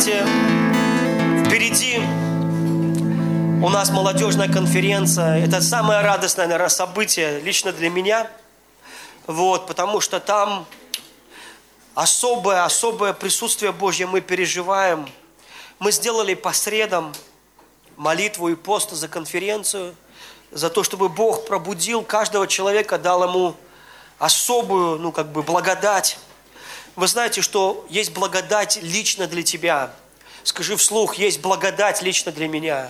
знаете, впереди у нас молодежная конференция. Это самое радостное, наверное, событие лично для меня. Вот, потому что там особое присутствие Божье мы переживаем. Мы сделали по средам молитву и пост за конференцию, за то, чтобы Бог пробудил каждого человека, дал ему особую, благодать. Вы знаете, что есть благодать лично для тебя. Скажи вслух, есть благодать лично для меня.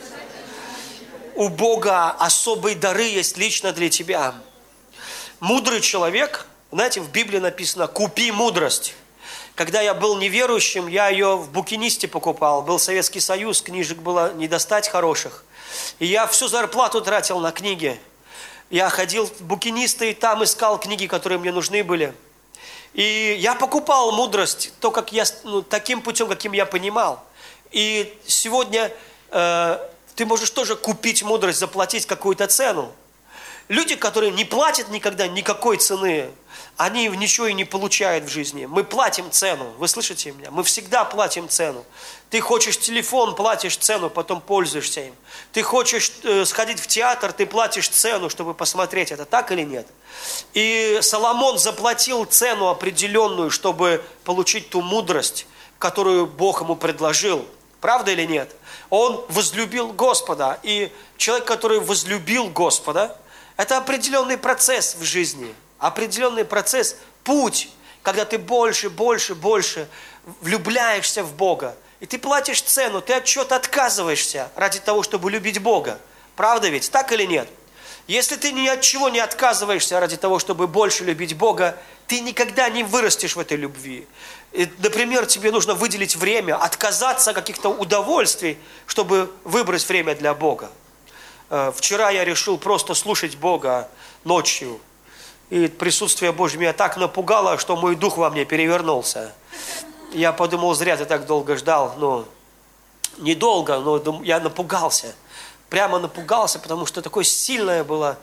У Бога особые дары есть лично для тебя. Мудрый человек, знаете, в Библии написано «купи мудрость». Когда я был неверующим, я ее в букинисте покупал. Был Советский Союз, книжек было не достать хороших. И я всю зарплату тратил на книги. Я ходил в букинисты и там искал книги, которые мне нужны были. И я покупал мудрость таким путем, каким я понимал. И сегодня ты можешь тоже купить мудрость, заплатить какую-то цену. Люди, которые не платят никогда никакой цены, они ничего и не получают в жизни. Мы платим цену. Вы слышите меня? Мы всегда платим цену. Ты хочешь телефон, платишь цену, потом пользуешься им. Ты хочешь сходить в театр, ты платишь цену, чтобы посмотреть это. Так или нет? И Соломон заплатил цену определенную, чтобы получить ту мудрость, которую Бог ему предложил. Правда или нет? Он возлюбил Господа. И человек, который возлюбил Господа, это определенный процесс в жизни. Определенный процесс, путь, когда ты больше влюбляешься в Бога. И ты платишь цену, ты от чего-то отказываешься ради того, чтобы любить Бога. Правда ведь? Так или нет? Если ты ни от чего не отказываешься ради того, чтобы больше любить Бога, ты никогда не вырастешь в этой любви. И, например, тебе нужно выделить время, отказаться от каких-то удовольствий, чтобы выбрать время для Бога. Вчера я решил просто слушать Бога ночью. И присутствие Божье меня так напугало, что мой дух во мне перевернулся. Я подумал, зря ты так долго ждал. Недолго, но я напугался. Прямо напугался, потому что такое сильное было,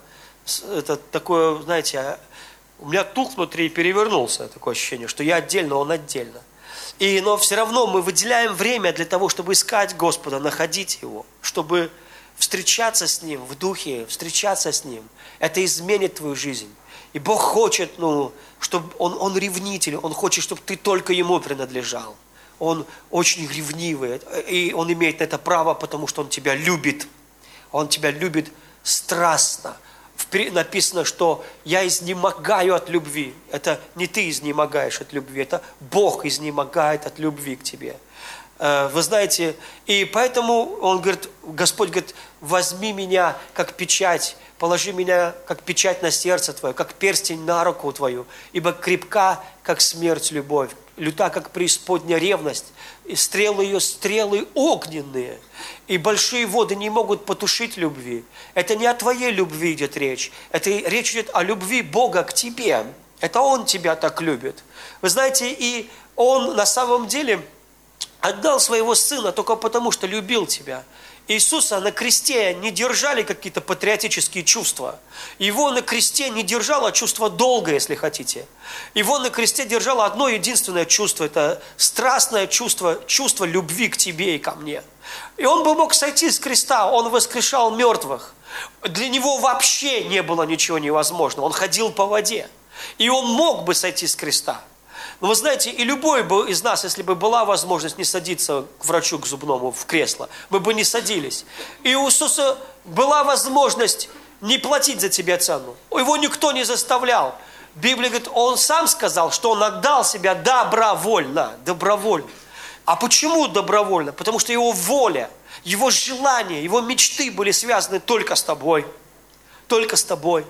такое, знаете, у меня дух внутри перевернулся, такое ощущение, что я отдельно, он отдельно. Но все равно мы выделяем время для того, чтобы искать Господа, находить Его, чтобы встречаться с Ним в духе, встречаться с Ним. Это изменит твою жизнь. И Бог хочет, чтобы Он ревнитель, Он хочет, чтобы ты только Ему принадлежал. Он очень ревнивый, и Он имеет на это право, потому что Он тебя любит. Он тебя любит страстно. Написано, что я изнемогаю от любви. Это не ты изнемогаешь от любви, это Бог изнемогает от любви к тебе. Вы знаете, и поэтому Господь говорит, возьми меня как печать, положи меня как печать на сердце твое, как перстень на руку твою, ибо крепка, как смерть, любовь, люта, как преисподняя ревность, и стрелы ее стрелы огненные, и большие воды не могут потушить любви. Это не о твоей любви идет речь, речь идет о любви Бога к тебе. Это Он тебя так любит. Вы знаете, и Он на самом деле отдал своего Сына только потому, что любил тебя. Иисуса на кресте не держали какие-то патриотические чувства. Его на кресте не держало чувство долга, если хотите. Его на кресте держало одно единственное чувство. Это страстное чувство любви к тебе и ко мне. И Он бы мог сойти с креста, Он воскрешал мертвых. Для Него вообще не было ничего невозможного. Он ходил по воде. И Он мог бы сойти с креста. Но вы знаете, и любой бы из нас, если бы была возможность не садиться к врачу, к зубному, в кресло, мы бы не садились. И у Иисуса была возможность не платить за тебя цену. Его никто не заставлял. Библия говорит, Он сам сказал, что Он отдал себя добровольно. А почему добровольно? Потому что Его воля, Его желания, Его мечты были связаны только с тобой. Только с тобой.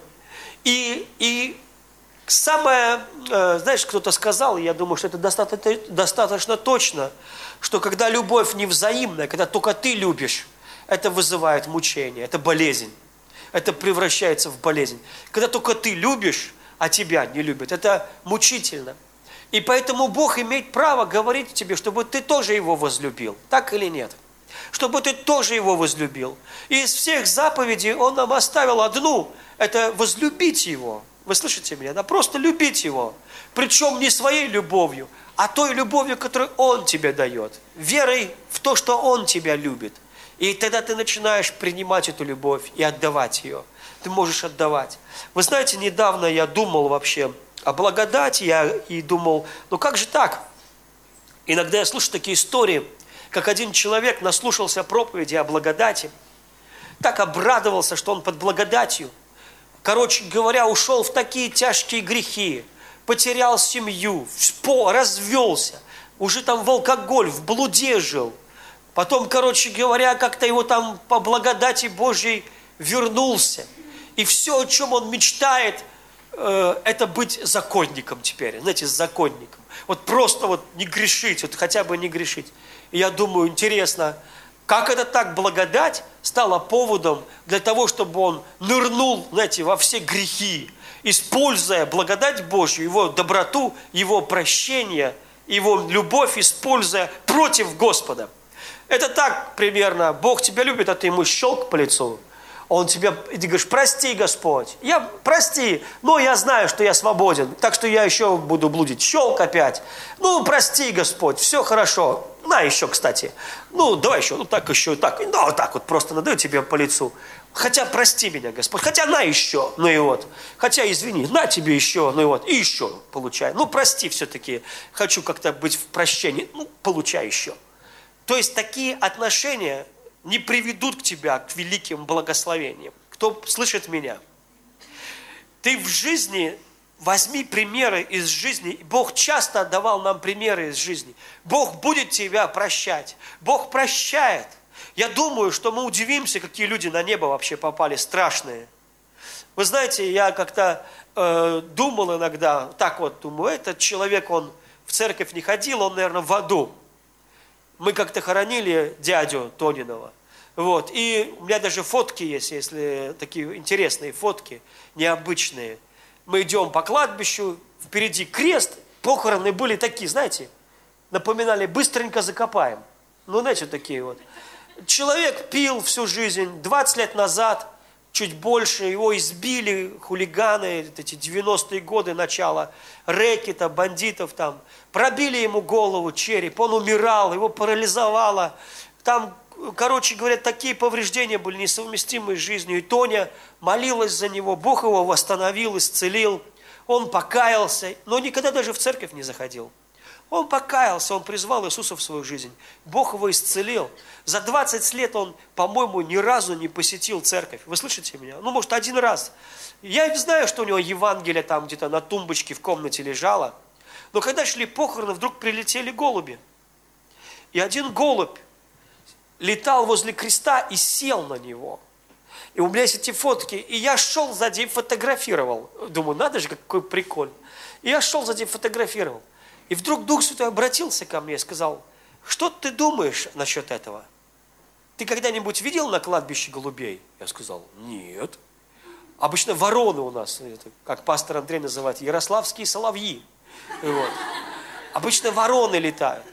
И самое, знаешь, кто-то сказал, и я думаю, что это достаточно точно, что когда любовь невзаимная, когда только ты любишь, это вызывает мучение, это болезнь. Это превращается в болезнь. Когда только ты любишь, а тебя не любят, это мучительно. И поэтому Бог имеет право говорить тебе, чтобы ты тоже Его возлюбил. Так или нет? Чтобы ты тоже Его возлюбил. И из всех заповедей Он нам оставил одну, это возлюбить Его. Вы слышите меня? Да просто любить Его. Причем не своей любовью, а той любовью, которую Он тебе дает, верой в то, что Он тебя любит. И тогда ты начинаешь принимать эту любовь и отдавать ее. Ты можешь отдавать. Вы знаете, недавно я думал вообще о благодати, и думал, ну как же так? Иногда я слышу такие истории, как один человек наслушался проповеди о благодати, так обрадовался, что он под благодатью. Короче говоря, ушел в такие тяжкие грехи, потерял семью, развелся, уже там в алкоголь, в блуде жил. Потом, короче говоря, как-то его там по благодати Божьей вернулся. И все, о чем он мечтает, это быть законником теперь, знаете, законником. Вот просто вот не грешить, вот хотя бы не грешить. И я думаю, интересно, как это так благодать стала поводом для того, чтобы он нырнул, знаете, во все грехи, используя благодать Божью, его доброту, его прощение, его любовь, используя против Господа. Это так примерно, Бог тебя любит, а ты ему щелк по лицу. Он тебе, и ты говоришь, прости, Господь, прости, но я знаю, что я свободен, так что я еще буду блудить. Щелк опять. Ну, прости, Господь, все хорошо. На еще, кстати. Ну, давай еще, ну так еще, так. Ну, вот так вот просто надаю тебе по лицу. Хотя прости меня, Господь, хотя на еще, ну и вот. Хотя извини, на тебе еще, ну и вот, и еще получай. Ну, прости все-таки, хочу как-то быть в прощении, ну, получай еще. То есть такие отношения не приведут к тебя к великим благословениям. Кто слышит меня? Ты в жизни, возьми примеры из жизни. Бог часто давал нам примеры из жизни. Бог будет тебя прощать. Бог прощает. Я думаю, что мы удивимся, какие люди на небо вообще попали, страшные. Вы знаете, я как-то думал иногда, так вот думаю, этот человек, он в церковь не ходил, он, наверное, в аду. Мы как-то хоронили дядю Тонинова. Вот. И у меня даже фотки есть, если такие интересные фотки, необычные. Мы идем по кладбищу, впереди крест, похороны были такие, знаете, напоминали, быстренько закопаем. Ну, знаете, такие вот. Человек пил всю жизнь, 20 лет назад, чуть больше, его избили хулиганы, эти 90-е годы начала, рэкета, бандитов там, пробили ему голову, череп, он умирал, его парализовало. Там, короче говоря, такие повреждения были несовместимы с жизнью. И Тоня молилась за него, Бог его восстановил, исцелил. Он покаялся, но никогда даже в церковь не заходил. Он покаялся, он призвал Иисуса в свою жизнь. Бог его исцелил. За 20 лет он, по-моему, ни разу не посетил церковь. Вы слышите меня? Ну, может, один раз. Я не знаю, что у него Евангелие там где-то на тумбочке в комнате лежало. Но когда шли похороны, вдруг прилетели голуби. И один голубь летал возле креста и сел на него. И у меня есть эти фотки. И я шел сзади и фотографировал. Думаю, надо же, какой прикол. И я шел сзади и фотографировал. И вдруг Дух Святой обратился ко мне и сказал, что ты думаешь насчет этого? Ты когда-нибудь видел на кладбище голубей? Я сказал, нет. Обычно вороны у нас, как пастор Андрей называет, ярославские соловьи. Вот. Обычно вороны летают.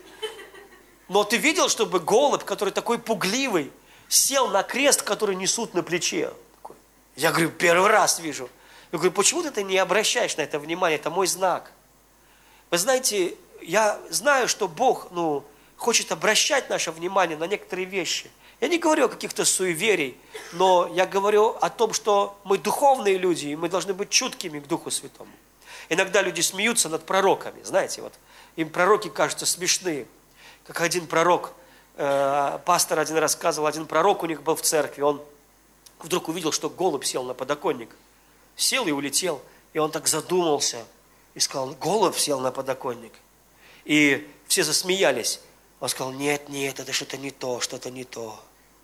Но ты видел, чтобы голубь, который такой пугливый, сел на крест, который несут на плече? Я говорю, первый раз вижу. Я говорю, почему ты не обращаешь на это внимание? Это мой знак. Вы знаете, я знаю, что Бог, хочет обращать наше внимание на некоторые вещи. Я не говорю о каких-то суевериях, но я говорю о том, что мы духовные люди, и мы должны быть чуткими к Духу Святому. Иногда люди смеются над пророками, знаете, вот им пророки кажутся смешные. Как один пророк, пастор один рассказывал, один пророк у них был в церкви, он вдруг увидел, что голубь сел на подоконник. Сел и улетел, и он так задумался и сказал, голубь сел на подоконник. И все засмеялись. Он сказал, нет, это что-то не то, что-то не то.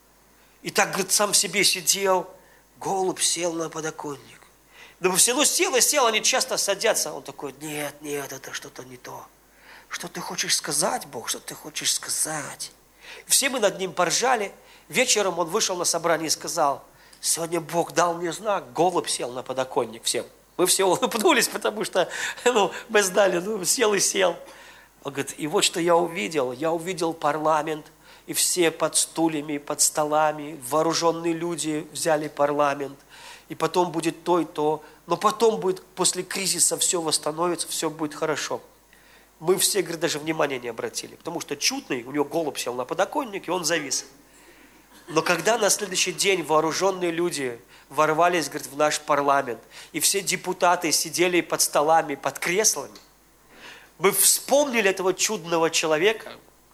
И так, говорит, сам в себе сидел, голубь сел на подоконник. Да все, сел и сел, они часто садятся. Он такой, нет, это что-то не то. Что ты хочешь сказать, Бог, что ты хочешь сказать? Все мы над ним поржали. Вечером он вышел на собрание и сказал, сегодня Бог дал мне знак, голубь сел на подоконник всем. Мы все улыбнулись, потому что мы знали, сел и сел. Он говорит, и вот что я увидел парламент, и все под стульями, под столами, вооруженные люди взяли парламент, и потом будет то и то, но потом будет, после кризиса все восстановится, все будет хорошо. Мы все, говорит, даже внимания не обратили, потому что чудный, у него голубь сел на подоконник, и он завис. Но когда на следующий день вооруженные люди ворвались, говорит, в наш парламент, и все депутаты сидели под столами, под креслами, мы вспомнили этого чудного человека.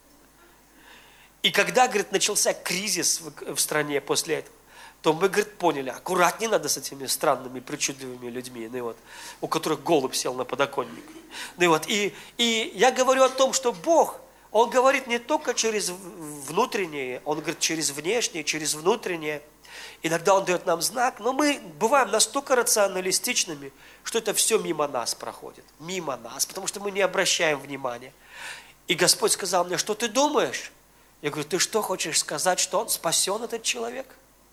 И когда, говорит, начался кризис в стране после этого, то мы, говорит, поняли, аккуратнее надо с этими странными, причудливыми людьми, ну, вот, у которых голубь сел на подоконник. Ну, вот, и я говорю о том, что Бог, Он говорит не только через внутреннее, Он говорит через внешнее, через внутреннее. Иногда Он дает нам знак, но мы бываем настолько рационалистичными, что это все мимо нас проходит. Мимо нас, потому что мы не обращаем внимания. И Господь сказал мне, что ты думаешь? Я говорю, ты что, хочешь сказать, что он спасен, этот человек?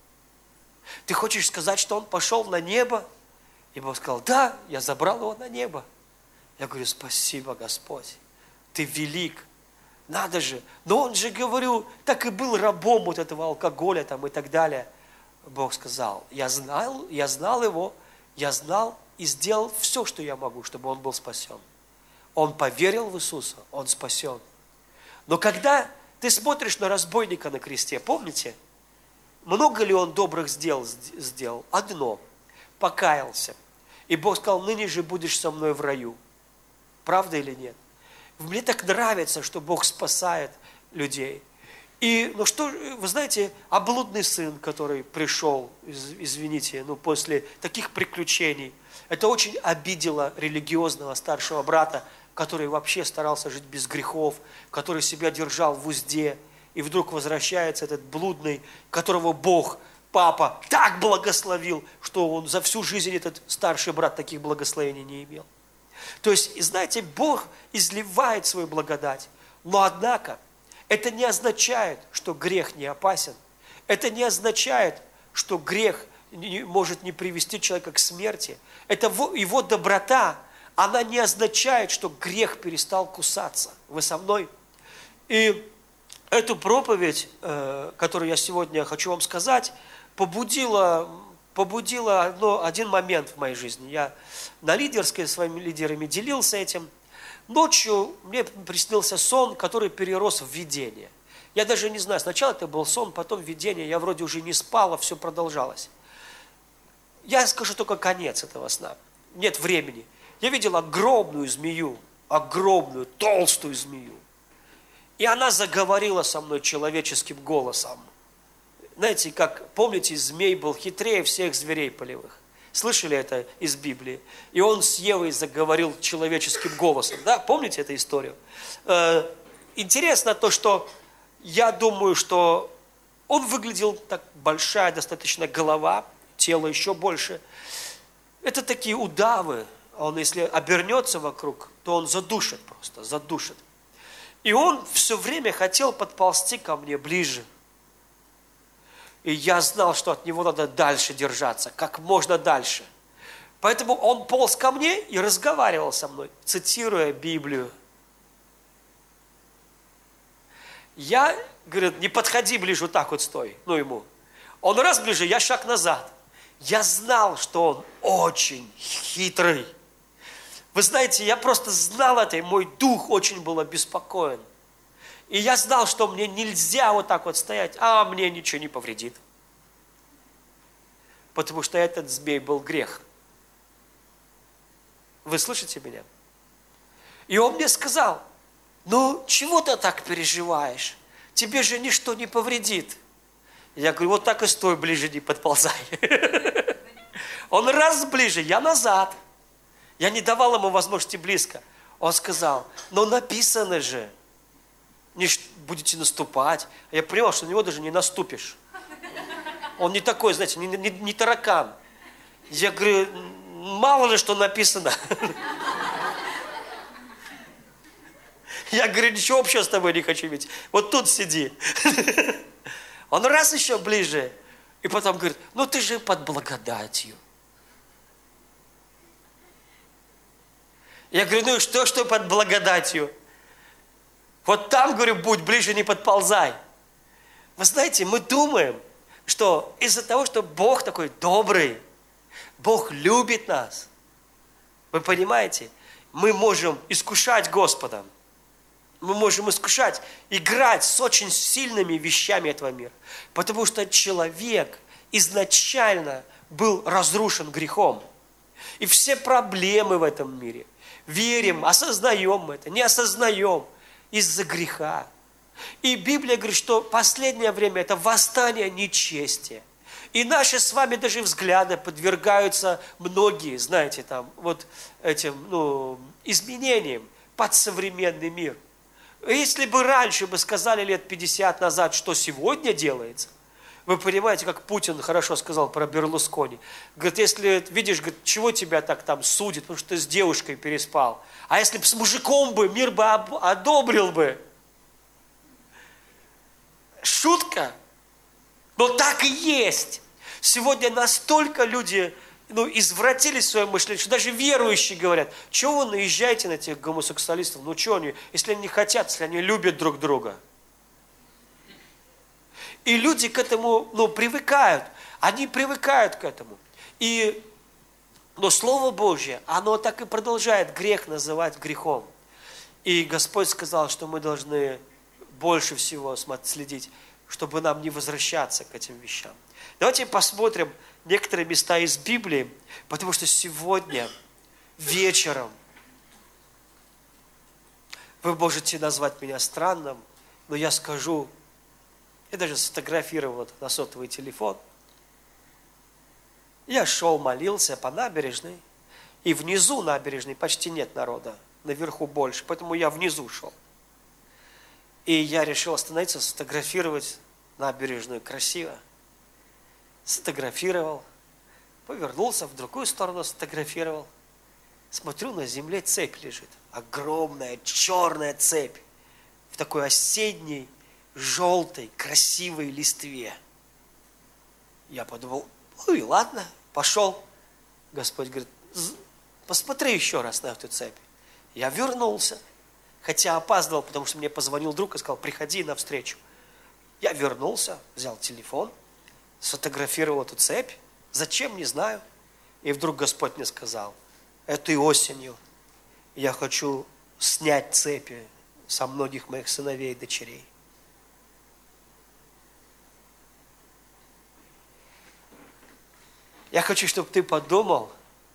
Ты хочешь сказать, что он пошел на небо? И Бог сказал, да, я забрал его на небо. Я говорю, спасибо, Господь, ты велик. Надо же. Но он же, говорю, так и был рабом вот этого алкоголя там и так далее. Бог сказал, я знал его, я знал и сделал все, что я могу, чтобы он был спасен. Он поверил в Иисуса, он спасен. Но когда ты смотришь на разбойника на кресте, помните, много ли он добрых сделал? Одно. Покаялся. И Бог сказал, ныне же будешь со мной в раю. Правда или нет? Мне так нравится, что Бог спасает людей. И, ну что, вы знаете, а блудный сын, который пришел, извините, после таких приключений, это очень обидело религиозного старшего брата, который вообще старался жить без грехов, который себя держал в узде, и вдруг возвращается этот блудный, которого Бог, папа, так благословил, что он за всю жизнь, этот старший брат, таких благословений не имел. То есть, знаете, Бог изливает свою благодать, но однако это не означает, что грех не опасен. Это не означает, что грех может не привести человека к смерти. Это его доброта, она не означает, что грех перестал кусаться. Вы со мной? И эту проповедь, которую я сегодня хочу вам сказать, побудила один момент в моей жизни. Я на лидерской с своими лидерами делился этим. Ночью мне приснился сон, который перерос в видение. Я даже не знаю, сначала это был сон, потом видение. Я вроде уже не спал, а все продолжалось. Я скажу только конец этого сна. Нет времени. Я видел огромную змею, огромную, толстую змею. И она заговорила со мной человеческим голосом. Знаете, как, помните, змей был хитрее всех зверей полевых. Слышали это из Библии? И он с Евой заговорил человеческим голосом. Да, помните эту историю? Интересно то, что я думаю, что он выглядел так, большая достаточно голова, тело еще больше. Это такие удавы. Он, если обернется вокруг, то он задушит просто, задушит. И он все время хотел подползти ко мне ближе. И я знал, что от него надо дальше держаться, как можно дальше. Поэтому он полз ко мне и разговаривал со мной, цитируя Библию. Я, говорит, не подходи ближе, вот так вот стой, ему. Он раз ближе, я шаг назад. Я знал, что он очень хитрый. Вы знаете, я просто знал это, и мой дух очень был обеспокоен. И я знал, что мне нельзя вот так вот стоять, а мне ничего не повредит. Потому что этот змей был грех. Вы слышите меня? И он мне сказал, чего ты так переживаешь? Тебе же ничто не повредит. Я говорю, вот так и стой, ближе не подползай. Он раз ближе, я назад. Я не давал ему возможности близко. Он сказал, написано же, не будете наступать. Я понимал, что на него даже не наступишь. Он не такой, знаете, не таракан. Я говорю, мало ли что написано. Я говорю, ничего общего с тобой не хочу иметь. Вот тут сиди. Он раз еще ближе. И потом говорит, ты же под благодатью. Я говорю, и что под благодатью? Вот там, говорю, будь ближе, не подползай. Вы знаете, мы думаем, что из-за того, что Бог такой добрый, Бог любит нас. Вы понимаете? мы можем искушать Господа. Мы можем искушать, играть с очень сильными вещами этого мира. Потому что человек изначально был разрушен грехом. И все проблемы в этом мире, верим, осознаем это, не осознаем, из-за греха. И Библия говорит, что последнее время это восстание нечестия. И наши с вами даже взгляды подвергаются многие, знаете, там, вот этим, изменениям под современный мир. Если бы раньше бы сказали лет 50 назад, что сегодня делается, вы понимаете, как Путин хорошо сказал про Берлускони. Говорит, если видишь, говорит, чего тебя так там судят, потому что ты с девушкой переспал. А если бы с мужиком бы, мир бы одобрил бы. Шутка. Но так и есть. Сегодня настолько люди извратились в своем мышлении, что даже верующие говорят, чего вы наезжаете на этих гомосексуалистов, что они, если они не хотят, если они любят друг друга. И люди к этому, привыкают, они привыкают к этому. Но Слово Божье, оно так и продолжает грех называть грехом. И Господь сказал, что мы должны больше всего следить, чтобы нам не возвращаться к этим вещам. Давайте посмотрим некоторые места из Библии, потому что сегодня вечером вы можете назвать меня странным, но я скажу, я даже сфотографировал это на сотовый телефон. Я шел, молился по набережной, и внизу набережной почти нет народа, наверху больше, поэтому я внизу шел. И я решил остановиться, сфотографировать набережную красиво. Сфотографировал, повернулся в другую сторону, сфотографировал. Смотрю, на земле цепь лежит. Огромная черная цепь. В такой осенней, желтой, красивой листве. Я подумал, ладно, пошел. Господь говорит, посмотри еще раз на эту цепь. Я вернулся. Хотя опаздывал, потому что мне позвонил друг и сказал, приходи навстречу. Я вернулся, взял телефон, сфотографировал эту цепь. Зачем, не знаю. И вдруг Господь мне сказал, этой осенью я хочу снять цепи со многих моих сыновей и дочерей. Я хочу, чтобы ты подумал,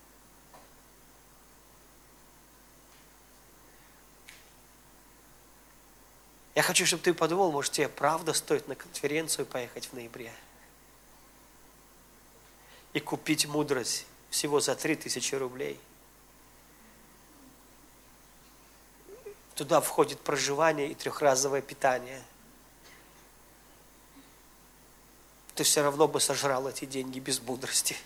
может, тебе правда стоит на конференцию поехать в ноябре и купить мудрость всего за 3000 рублей. Туда входит проживание и 3-разовое питание. Ты все равно бы сожрал эти деньги без мудрости.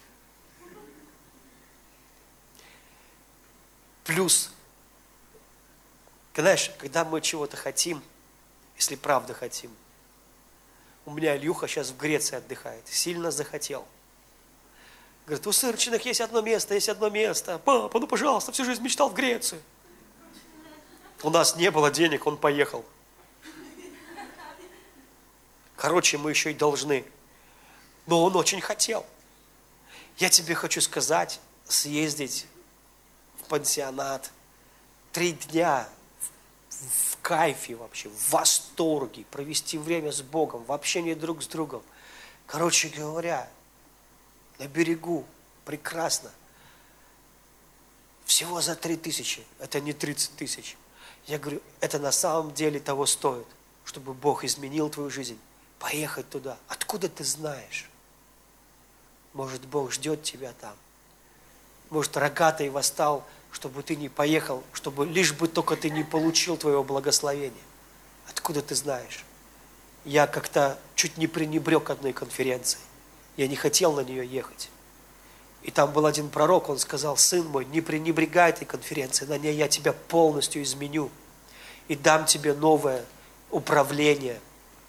Плюс, знаешь, когда мы чего-то хотим, если правда хотим. У меня Илюха сейчас в Греции отдыхает. Сильно захотел. Говорит, у Сырчиных есть одно место. Папа, пожалуйста, всю жизнь мечтал в Грецию. У нас не было денег, он поехал. Короче, мы еще и должны. Но он очень хотел. Я тебе хочу сказать, съездить в пансионат 3 дня в кайфе вообще, в восторге, провести время с Богом, в общении друг с другом. Короче говоря, на берегу, прекрасно. Всего за 3000, это не 30 000. Я говорю, это на самом деле того стоит, чтобы Бог изменил твою жизнь. Поехать туда. Откуда ты знаешь? Может, Бог ждет тебя там. Может, рогатый восстал, чтобы ты не поехал, чтобы лишь бы только ты не получил твоего благословения. Откуда ты знаешь? Я как-то чуть не пренебрег одной конференцией. Я не хотел на нее ехать. И там был один пророк, он сказал, сын мой, не пренебрегай этой конференцией, на ней я тебя полностью изменю и дам тебе новое управление.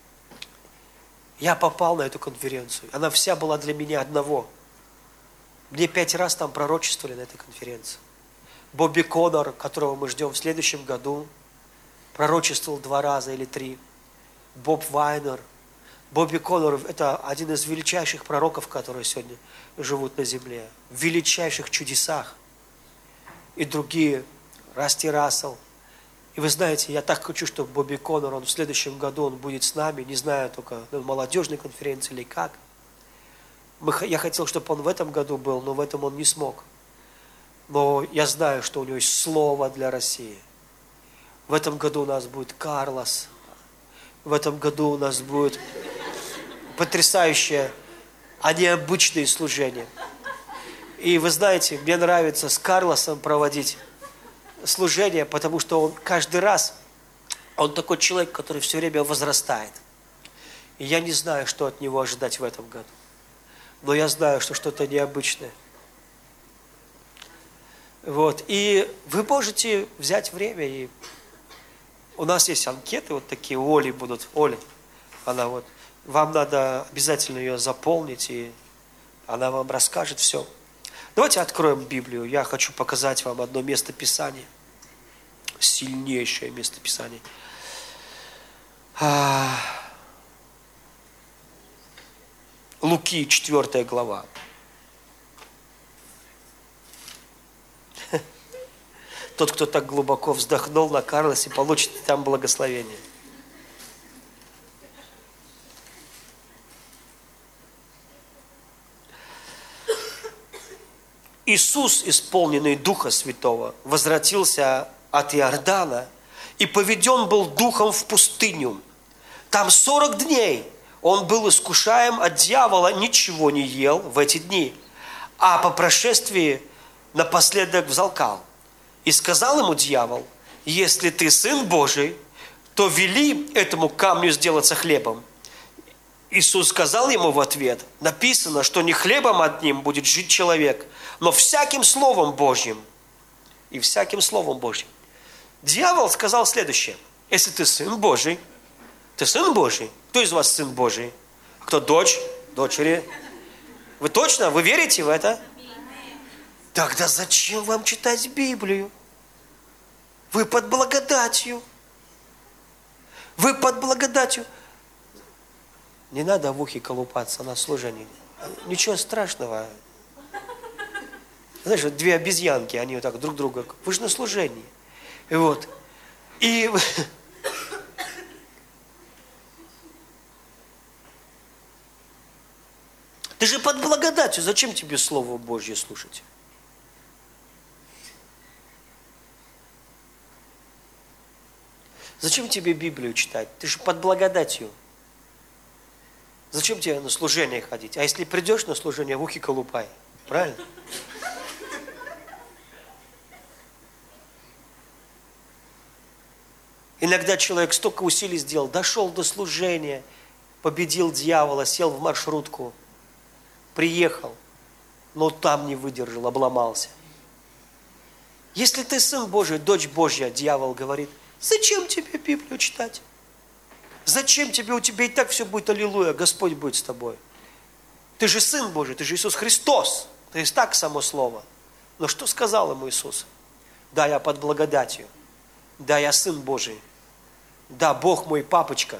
Я попал на эту конференцию, она вся была для меня одного. Мне 5 раз там пророчествовали на этой конференции. Бобби Коннор, которого мы ждем в следующем году, пророчествовал 2 раза или 3. Боб Вайнер. Бобби Коннор – это один из величайших пророков, которые сегодня живут на земле. В величайших чудесах. И другие Расти Рассел. И вы знаете, я так хочу, чтобы Бобби Коннор, он в следующем году он будет с нами, не знаю только на молодежной конференции или как. Я хотел, чтобы он в этом году был, но в этом он не смог. Но я знаю, что у него есть слово для России. В этом году у нас будет Карлос. В этом году у нас будет потрясающее, а необычное служение. И вы знаете, мне нравится с Карлосом проводить служение, потому что он каждый раз, он такой человек, который все время возрастает. И я не знаю, что от него ожидать в этом году. Но я знаю, что что-то необычное. Вот. И вы можете взять время, и у нас есть анкеты вот такие, у Оли будут. Оля, она вот, вам надо обязательно ее заполнить, и она вам расскажет все. Давайте откроем Библию. Я хочу показать вам одно место Писания. Сильнейшее место Писания. Луки, 4 глава. Тот, кто так глубоко вздохнул на Карлосе, получит там благословение. Иисус, исполненный Духа Святого, возвратился от Иордана и поведен был Духом в пустыню. Там 40 дней он был искушаем от дьявола, ничего не ел в эти дни, а по прошествии напоследок взалкал. И сказал ему дьявол: если ты Сын Божий, то вели этому камню сделаться хлебом. Иисус сказал ему в ответ: написано, что не хлебом одним будет жить человек, но всяким Словом Божьим. И всяким Словом Божьим. Дьявол сказал следующее: если ты Сын Божий, ты Сын Божий. Кто из вас Сын Божий? Кто дочь? Дочери? Вы точно? Вы верите в это? Тогда зачем вам читать Библию? Вы под благодатью. Вы под благодатью. Не надо в ухе колупаться на служении. Ничего страшного. Знаешь, вот две обезьянки, они вот так друг друга. Вы же на служении. И вот. И ты же под благодатью. Зачем тебе Слово Божье слушать? Зачем тебе Библию читать? Ты же под благодатью. Зачем тебе на служение ходить? А если придешь на служение, в ухе колупай. Правильно? Иногда человек столько усилий сделал, дошел до служения, победил дьявола, сел в маршрутку, приехал, но там не выдержал, обломался. Если ты Сын Божий, дочь Божья, дьявол говорит: зачем тебе Библию читать? Зачем тебе? У тебя и так все будет аллилуйя, Господь будет с тобой. Ты же Сын Божий, ты же Иисус Христос. То есть так само слово. Но что сказал ему Иисус? Да, я под благодатью. Да, я Сын Божий. Да, Бог мой папочка.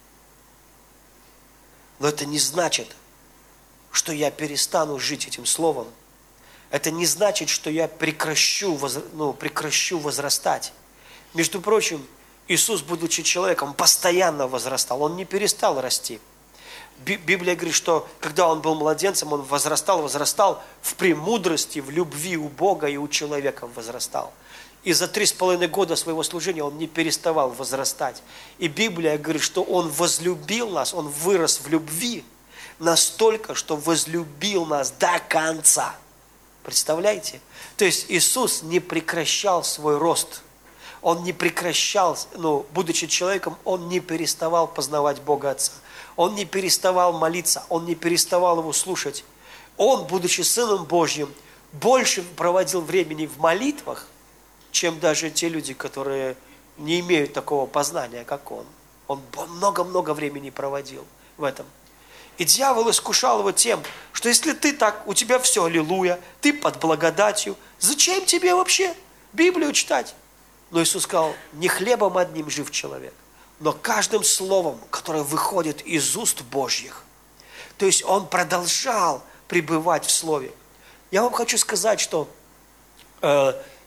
Но это не значит, что я перестану жить этим словом. Это не значит, что я прекращу возрастать. Между прочим, Иисус, будучи человеком, постоянно возрастал. Он не перестал расти. Библия говорит, что когда он был младенцем, он возрастал в премудрости, в любви у Бога и у человека возрастал. И за 3,5 года своего служения он не переставал возрастать. И Библия говорит, что он возлюбил нас, он вырос в любви настолько, что возлюбил нас до конца. Представляете? То есть Иисус не прекращал свой рост. Он не прекращал, будучи человеком, он не переставал познавать Бога Отца. Он не переставал молиться, он не переставал его слушать. Он, будучи Сыном Божьим, больше проводил времени в молитвах, чем даже те люди, которые не имеют такого познания, как он. Он много-много времени проводил в этом. И дьявол искушал его тем, что если ты так, у тебя все аллилуйя, ты под благодатью, зачем тебе вообще Библию читать? Но Иисус сказал: не хлебом одним жив человек, но каждым словом, которое выходит из уст Божьих. То есть он продолжал пребывать в Слове. Я вам хочу сказать, что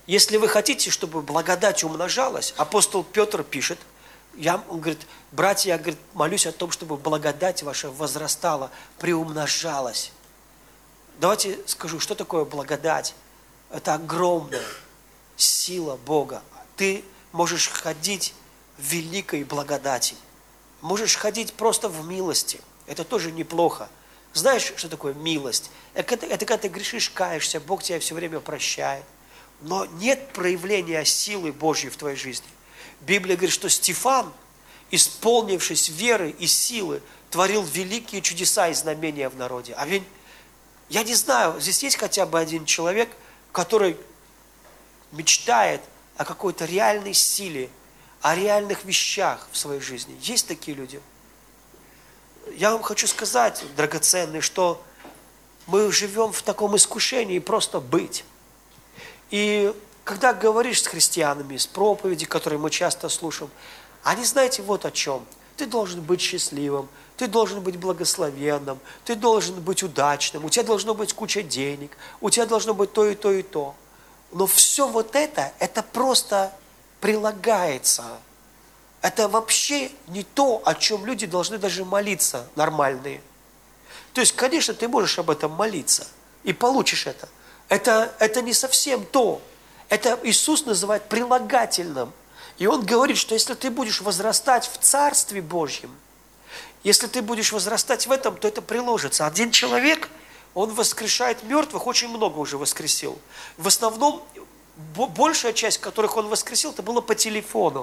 Если вы хотите, чтобы благодать умножалась, апостол Петр пишет, он говорит, братья, я, говорит, молюсь о том, чтобы благодать ваша возрастала, приумножалась. Давайте скажу, что такое благодать? Это огромная сила Бога. Ты можешь ходить в великой благодати. Можешь ходить просто в милости. Это тоже неплохо. Знаешь, что такое милость? Это когда ты грешишь, каешься, Бог тебя все время прощает. Но нет проявления силы Божьей в твоей жизни. Библия говорит, что Стефан, исполнившись веры и силы, творил великие чудеса и знамения в народе. Аминь. Я не знаю, здесь есть хотя бы один человек, который мечтает о какой-то реальной силе, о реальных вещах в своей жизни. Есть такие люди? Я вам хочу сказать, драгоценные, что мы живем в таком искушении просто быть. И когда говоришь с христианами, с проповеди, которые мы часто слушаем, они, знаете, вот о чем. Ты должен быть счастливым, ты должен быть благословенным, ты должен быть удачным, у тебя должно быть куча денег, у тебя должно быть то и то и то. Но все вот это просто прилагается. Это вообще не то, о чем люди должны даже молиться, нормальные. То есть, конечно, ты можешь об этом молиться и получишь это. Это не совсем то. Это Иисус называет прилагательным. И Он говорит, что если ты будешь возрастать в Царстве Божьем, если ты будешь возрастать в этом, то это приложится. Один человек, он воскрешает мертвых, очень много уже воскресил. В основном, большая часть, которых он воскресил, это было по телефону.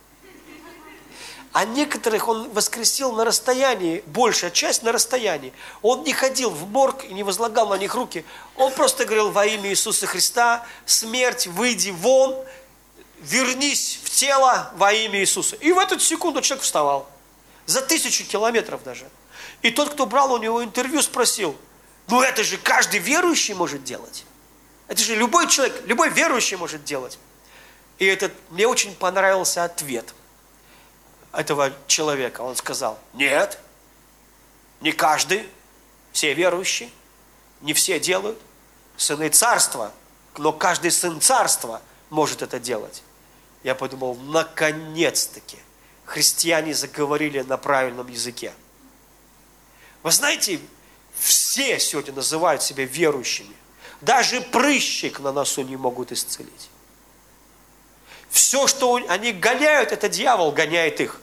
А некоторых он воскресил на расстоянии, большая часть на расстоянии. Он не ходил в морг и не возлагал на них руки. Он просто говорил во имя Иисуса Христа: смерть, выйди вон, вернись в тело во имя Иисуса. И в эту секунду человек вставал. За 1000 километров даже. И тот, кто брал у него интервью, спросил: ну это же каждый верующий может делать. Это же любой человек, любой верующий может делать. И мне очень понравился ответ этого человека. Он сказал: нет, не каждый, все верующие, не все делают. Сыны царства, но каждый сын царства может это делать. Я подумал, наконец-таки христиане заговорили на правильном языке. Вы знаете, все сегодня называют себя верующими. Даже прыщик на носу не могут исцелить. Все, что они гоняют, это дьявол гоняет их.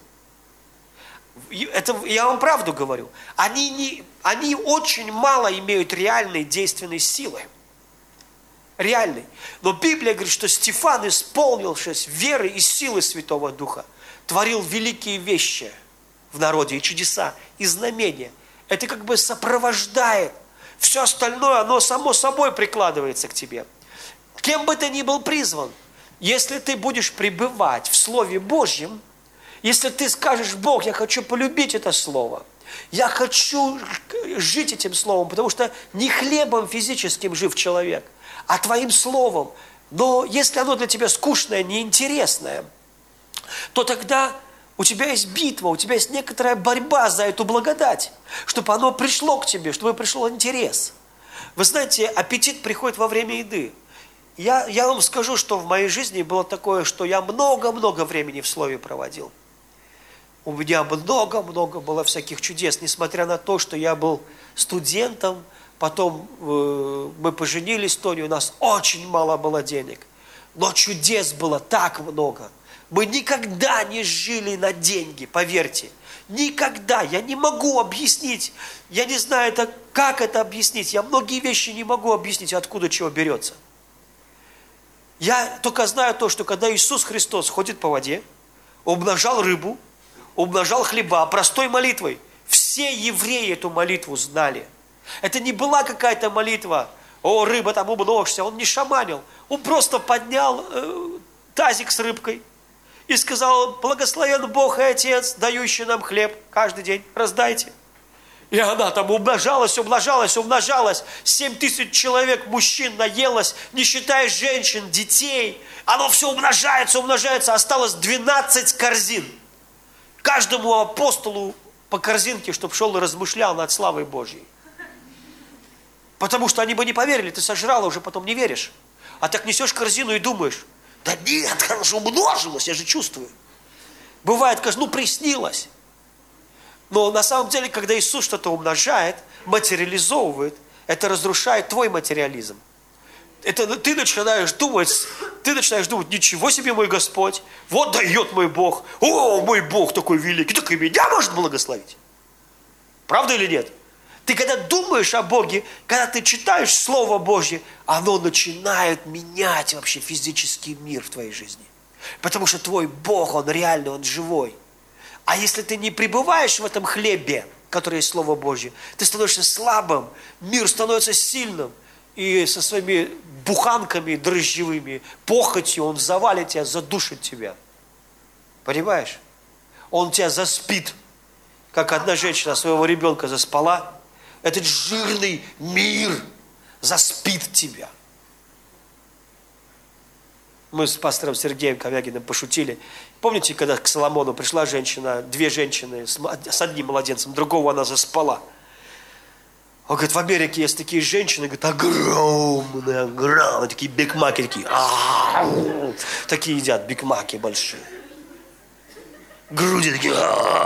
Это я вам правду говорю. Они очень мало имеют реальной действенной силы. Реальной. Но Библия говорит, что Стефан, исполнившись веры и силы Святого Духа, творил великие вещи в народе, и чудеса, и знамения. Это как бы сопровождает. Все остальное, оно само собой прикладывается к тебе. Кем бы ты ни был призван, если ты будешь пребывать в Слове Божьем, если ты скажешь: Бог, я хочу полюбить это Слово, я хочу жить этим Словом, потому что не хлебом физическим жив человек, а Твоим Словом. Но если оно для тебя скучное, неинтересное, то тогда у тебя есть битва, у тебя есть некоторая борьба за эту благодать, чтобы оно пришло к тебе, чтобы пришел интерес. Вы знаете, аппетит приходит во время еды. Я вам скажу, что в моей жизни было такое, что я много-много времени в Слове проводил. У меня много-много было всяких чудес, несмотря на то, что я был студентом, потом мы поженились с Тони, у нас очень мало было денег. Но чудес было так много. Мы никогда не жили на деньги, поверьте. Никогда. Я не могу объяснить. Я не знаю, как это объяснить. Я многие вещи не могу объяснить, откуда чего берется. Я только знаю то, что когда Иисус Христос ходит по воде, умножал рыбу, умножал хлеба простой молитвой. Все евреи эту молитву знали. Это не была какая-то молитва: о, рыба там умножься. Он не шаманил. Он просто поднял тазик с рыбкой и сказал: благословен Бог и Отец, дающий нам хлеб каждый день, раздайте. И она там умножалась, умножалась, умножалась. 7000 человек, мужчин наелось, не считая женщин, детей. Оно все умножается, умножается. Осталось 12 корзин. Каждому апостолу по корзинке, чтобы шел и размышлял над славой Божьей. Потому что они бы не поверили, ты сожрала, уже потом не веришь. А так несешь корзину и думаешь, да нет, хорошо, умножилось, я же чувствую. Бывает, кажется, приснилось. Но на самом деле, когда Иисус что-то умножает, материализовывает, это разрушает твой материализм. Это ты начинаешь думать, ничего себе мой Господь, вот дает мой Бог, о, мой Бог такой великий, так и меня может благословить. Правда или нет? Ты когда думаешь о Боге, когда ты читаешь Слово Божье, оно начинает менять вообще физический мир в твоей жизни. Потому что твой Бог, Он реальный, Он живой. А если ты не пребываешь в этом хлебе, который есть Слово Божье, ты становишься слабым, мир становится сильным. И со своими буханками дрожжевыми, похотью он завалит тебя, задушит тебя. Понимаешь? Он тебя заспит. Как одна женщина своего ребенка заспала, этот жирный мир заспит тебя. Мы с пастором Сергеем Ковягиным пошутили. Помните, когда к Соломону пришла женщина, две женщины с одним младенцем, другого она заспала. Он говорит, в Америке есть такие женщины, говорит, огромные, такие бигмаки, такие едят бигмаки большие. Груди такие.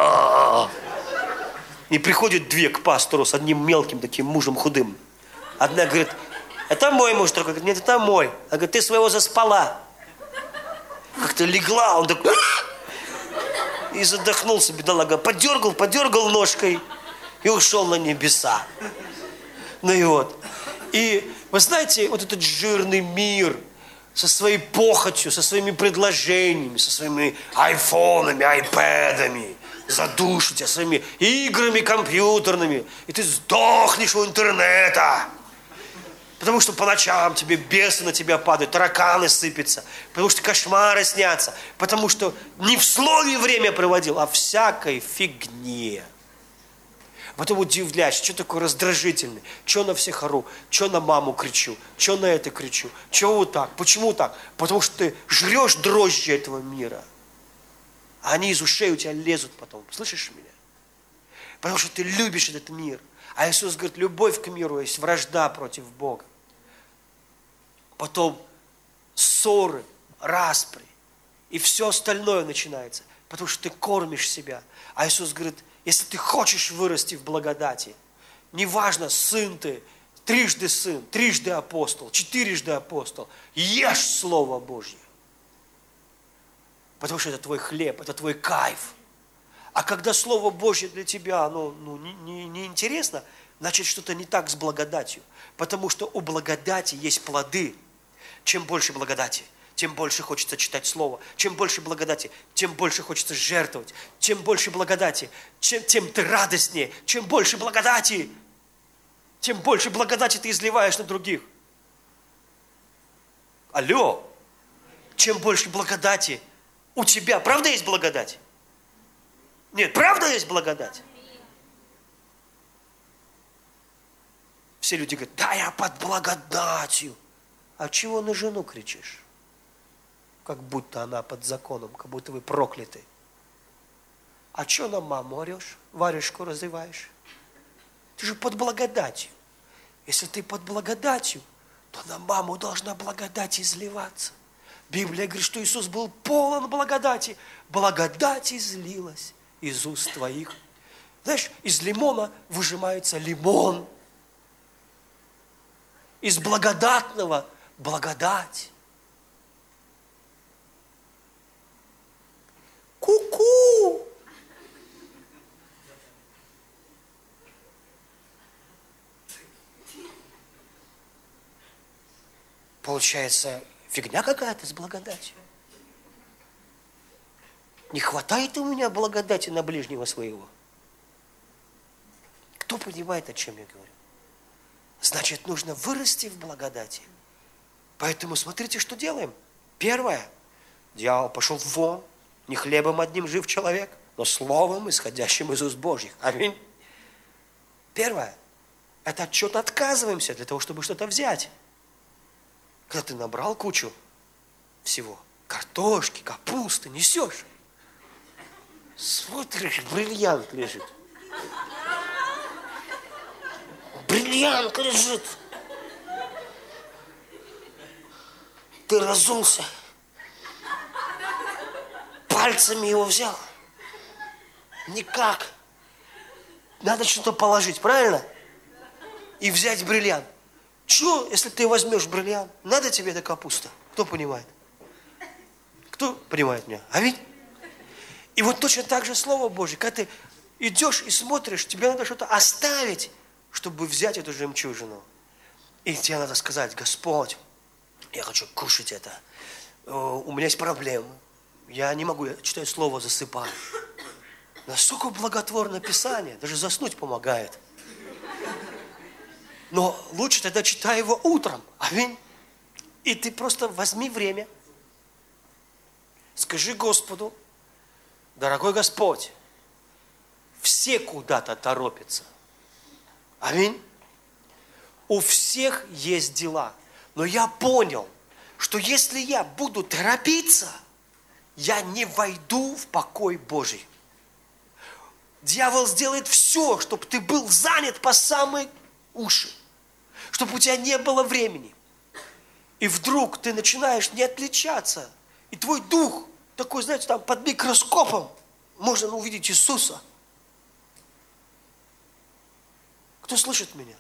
И приходят две к пастору с одним мелким таким мужем худым. Одна говорит, это мой муж, другой говорит, нет, это мой. Она говорит, ты своего заспала. Как-то легла, он такой и задохнулся, бедолага. Подергал ножкой и ушел на небеса. Ну и вот. И вы знаете, вот этот жирный мир со своей похотью, со своими предложениями, со своими айфонами, айпэдами, задушит тебя своими играми компьютерными, и ты сдохнешь у интернета. Потому что по ночам тебе бесы на тебя падают, тараканы сыпятся, потому что кошмары снятся, потому что не в слове время проводил, а всякой фигне. Потом удивляешься, что такое раздражительный, что на всех ору, что на маму кричу, что на это кричу, что вот так, почему так? Потому что ты жрешь дрожжи этого мира, а они из ушей у тебя лезут потом, слышишь меня? Потому что ты любишь этот мир. А Иисус говорит, любовь к миру есть вражда против Бога. Потом ссоры, распри и все остальное начинается, потому что ты кормишь себя. А Иисус говорит, если ты хочешь вырасти в благодати, неважно, сын ты, трижды сын, трижды апостол, четырежды апостол, ешь Слово Божье. Потому что это твой хлеб, это твой кайф. А когда Слово Божье для тебя, оно не интересно, значит, что-то не так с благодатью. Потому что у благодати есть плоды. Чем больше благодати, тем больше хочется читать Слово. Чем больше благодати, тем больше хочется жертвовать. Чем больше благодати, тем ты радостнее. Чем больше благодати, тем больше благодати ты изливаешь на других. Алло! Чем больше благодати у тебя, правда есть благодать? Нет, правда есть благодать? Все люди говорят, да, я под благодатью. А чего на жену кричишь? Как будто она под законом, как будто вы прокляты. А что на маму орешь? Варежку разрываешь? Ты же под благодатью. Если ты под благодатью, то на маму должна благодать изливаться. Библия говорит, что Иисус был полон благодати. Благодать излилась из уст твоих. Знаешь, из лимона выжимается лимон. Из благодатного благодать. Ку-ку! Получается, фигня какая-то с благодатью. Не хватает у меня благодати на ближнего своего. Кто понимает, о чем я говорю? Значит, нужно вырасти в благодати. Поэтому смотрите, что делаем. Первое. Дьявол пошел вон. Не хлебом одним жив человек, но словом, исходящим из уст Божьих. Аминь. Первое. Это от чего-то отказываемся для того, чтобы что-то взять. Когда ты набрал кучу всего, картошки, капусты, несешь. Смотришь, бриллиант лежит. Бриллиант лежит. Ты разулся. Пальцами его взял. Никак. Надо что-то положить, правильно? И взять бриллиант. Что, если ты возьмешь бриллиант? Надо тебе эта капуста? Кто понимает? Кто понимает меня? А ведь? И вот точно так же Слово Божье. Когда ты идешь и смотришь, тебе надо что-то оставить, чтобы взять эту жемчужину. И тебе надо сказать: Господь, я хочу кушать это. У меня есть проблемы. Я не могу, я читаю Слово, засыпаю. Настолько благотворное Писание, даже заснуть помогает. Но лучше тогда читай его утром. Аминь. И ты просто возьми время. Скажи Господу: дорогой Господь, все куда-то торопятся. Аминь. У всех есть дела. Но я понял, что если я буду торопиться, я не войду в покой Божий. Дьявол сделает все, чтобы ты был занят по самые уши, чтобы у тебя не было времени. И вдруг ты начинаешь не отличаться, и твой дух такой, знаете, там под микроскопом можно увидеть Иисуса. Кто слышит меня?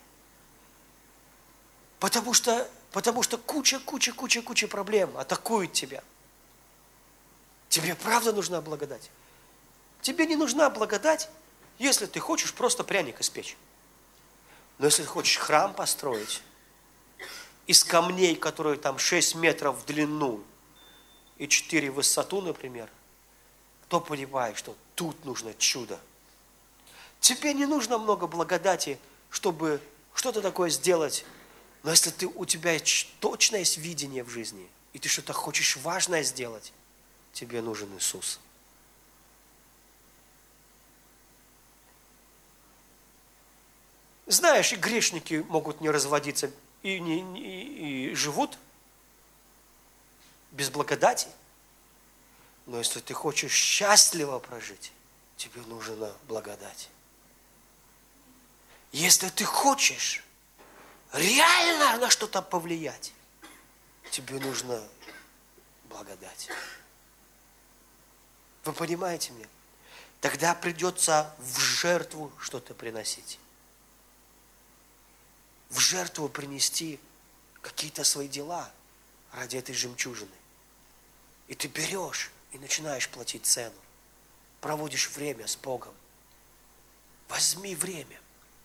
Потому что куча проблем атакует тебя. Тебе правда нужна благодать? Тебе не нужна благодать, если ты хочешь просто пряник испечь. Но если ты хочешь храм построить из камней, которые там 6 метров в длину и 4 в высоту, например, то понимаешь, что тут нужно чудо. Тебе не нужно много благодати, чтобы что-то такое сделать. Но если у тебя точно есть видение в жизни, и ты что-то хочешь важное сделать, тебе нужен Иисус. Знаешь, и грешники могут не разводиться и живут без благодати. Но если ты хочешь счастливо прожить, тебе нужна благодать. Если ты хочешь реально на что-то повлиять, тебе нужна благодать. Вы понимаете меня? Тогда придется в жертву что-то приносить. В жертву принести какие-то свои дела ради этой жемчужины. И ты берешь и начинаешь платить цену. Проводишь время с Богом. Возьми время.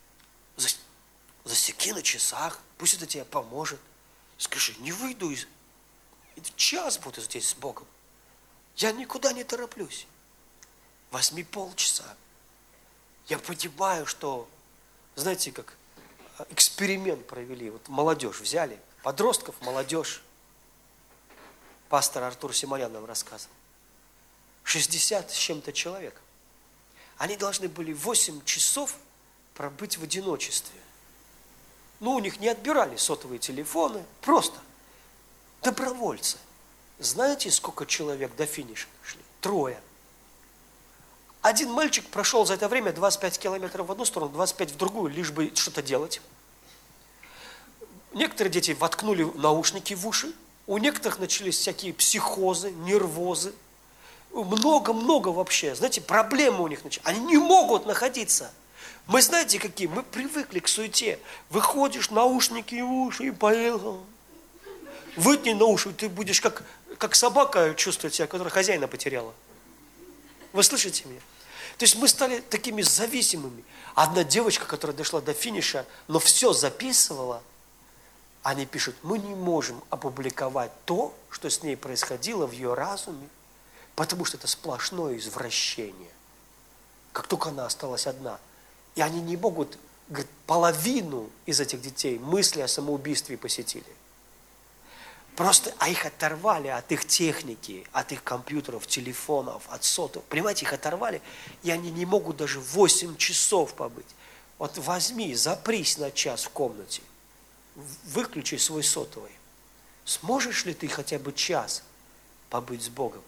Засеки на часах. Пусть это тебе поможет. Скажи: не выйду из... Час буду здесь с Богом. Я никуда не тороплюсь. Возьми полчаса. Я понимаю, что, знаете, как эксперимент провели. Вот молодежь взяли, подростков, молодежь. Пастор Артур Симонян нам рассказывал. 60 с чем-то человек. Они должны были 8 часов пробыть в одиночестве. Ну, у них не отбирали сотовые телефоны, просто добровольцы. Знаете, сколько человек до финиша шли? 3. Один мальчик прошел за это время 25 километров в одну сторону, 25 в другую, лишь бы что-то делать. Некоторые дети воткнули наушники в уши, у некоторых начались всякие психозы, нервозы. Много вообще, знаете, проблемы у них начались. Они не могут находиться. Мы знаете какие? Мы привыкли к суете. Выходишь, наушники в уши и поехал. Вытяни на уши, ты будешь как собака чувствовать себя, которая хозяина потеряла. Вы слышите меня? То есть мы стали такими зависимыми. Одна девочка, которая дошла до финиша, но все записывала, они пишут: мы не можем опубликовать то, что с ней происходило в ее разуме, потому что это сплошное извращение. Как только она осталась одна. И они не могут, говорит, половину из этих детей мысли о самоубийстве посетили. Просто, их оторвали от их техники, от их компьютеров, телефонов, от сотов. Понимаете, их оторвали, и они не могут даже 8 часов побыть. Вот возьми, запрись на час в комнате, выключи свой сотовый. Сможешь ли ты хотя бы час побыть с Богом?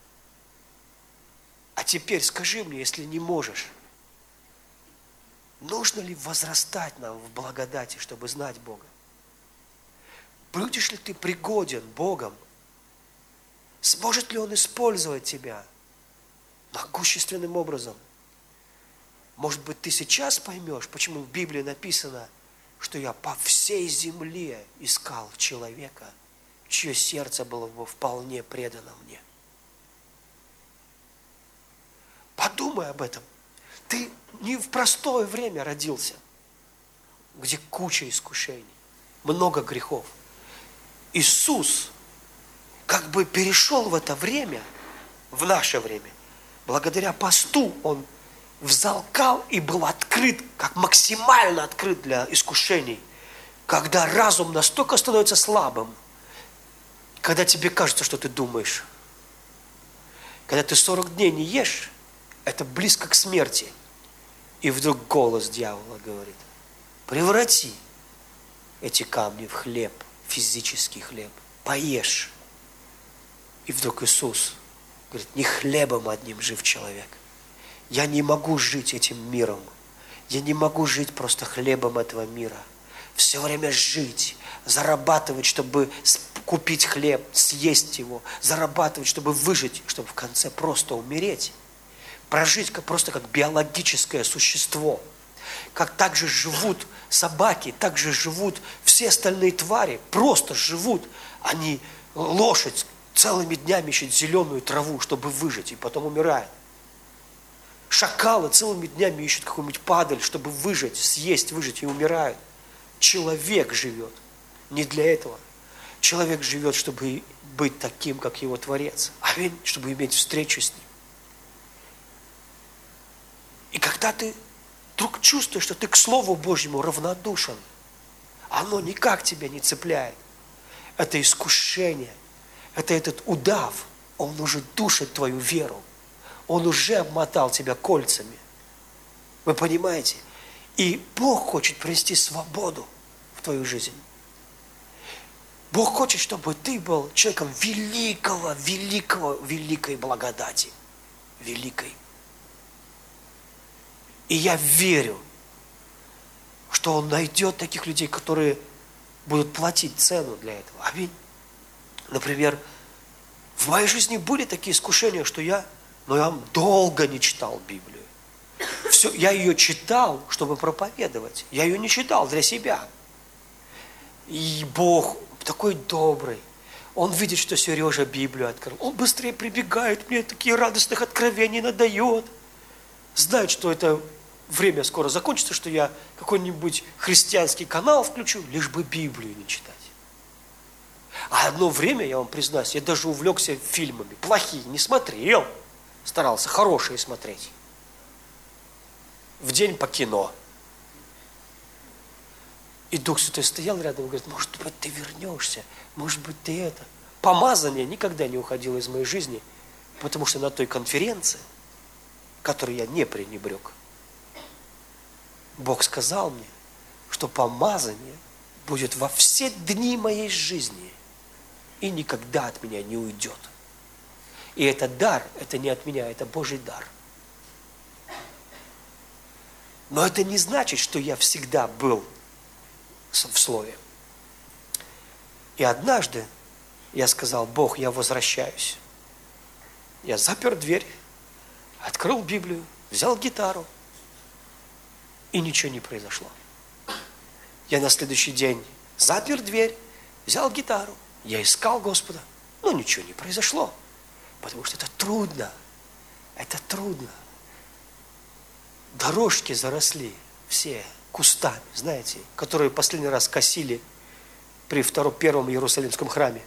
А теперь скажи мне, если не можешь, нужно ли возрастать нам в благодати, чтобы знать Бога? Будешь ли ты пригоден Богом Сможет ли Он использовать тебя могущественным образом? Может быть, ты сейчас поймешь, почему в Библии написано, что я по всей земле искал человека, чье сердце было бы вполне предано мне. Подумай об этом. Ты не в простое время родился, где куча искушений, много грехов. Иисус как бы перешел в это время, в наше время. Благодаря посту Он взалкал и был открыт, как максимально открыт для искушений. Когда разум настолько становится слабым, когда тебе кажется, что ты думаешь. Когда ты 40 дней не ешь, это близко к смерти. И вдруг голос дьявола говорит: преврати эти камни в хлеб, физический хлеб, поешь. И вдруг Иисус говорит: не хлебом одним жив человек. Я не могу жить этим миром. Я не могу жить просто хлебом этого мира. Все время жить, зарабатывать, чтобы купить хлеб, съесть его, зарабатывать, чтобы выжить, чтобы в конце просто умереть. Прожить просто как биологическое существо. Как так же живут собаки, так же живут все остальные твари. Просто живут. Они, лошадь, целыми днями ищет зеленую траву, чтобы выжить, и потом умирает. Шакалы целыми днями ищут какую-нибудь падаль, чтобы выжить, съесть, выжить, и умирают. Человек живет не для этого. Человек живет, чтобы быть таким, как его Творец. Аминь, чтобы иметь встречу с Ним. И когда ты вдруг чувствуешь, что ты к Слову Божьему равнодушен, оно никак тебя не цепляет. Это искушение, это этот удав, он уже душит твою веру. Он уже обмотал тебя кольцами. Вы понимаете? И Бог хочет принести свободу в твою жизнь. Бог хочет, чтобы ты был человеком великой благодати. Великой. И я верю, что Он найдет таких людей, которые будут платить цену для этого. Аминь. Например, в моей жизни были такие искушения, что я долго не читал Библию. Я ее читал, чтобы проповедовать. Я ее не читал для себя. И Бог такой добрый. Он видит, что Сережа Библию открыл. Он быстрее прибегает, мне такие радостных откровений надает. Знает, что это время скоро закончится, что я какой-нибудь христианский канал включу, лишь бы Библию не читать. А одно время, я вам признаюсь, я даже увлекся фильмами. Плохие не смотрел. Старался хорошие смотреть. В день по кино. И Дух Святой стоял рядом и говорит: может быть, ты вернешься, может быть, ты это. Помазание никогда не уходило из моей жизни, потому что на той конференции, которой я не пренебрег, Бог сказал мне, что помазание будет во все дни моей жизни и никогда от меня не уйдет. И это дар, это не от меня, это Божий дар. Но это не значит, что я всегда был в Слове. И однажды я сказал: Бог, я возвращаюсь. Я запер дверь, открыл Библию, взял гитару, и ничего не произошло. Я на следующий день запер дверь, взял гитару, я искал Господа, но ничего не произошло. Потому что это трудно. Это трудно. Дорожки заросли все кустами, знаете, которые последний раз косили при первом Иерусалимском храме.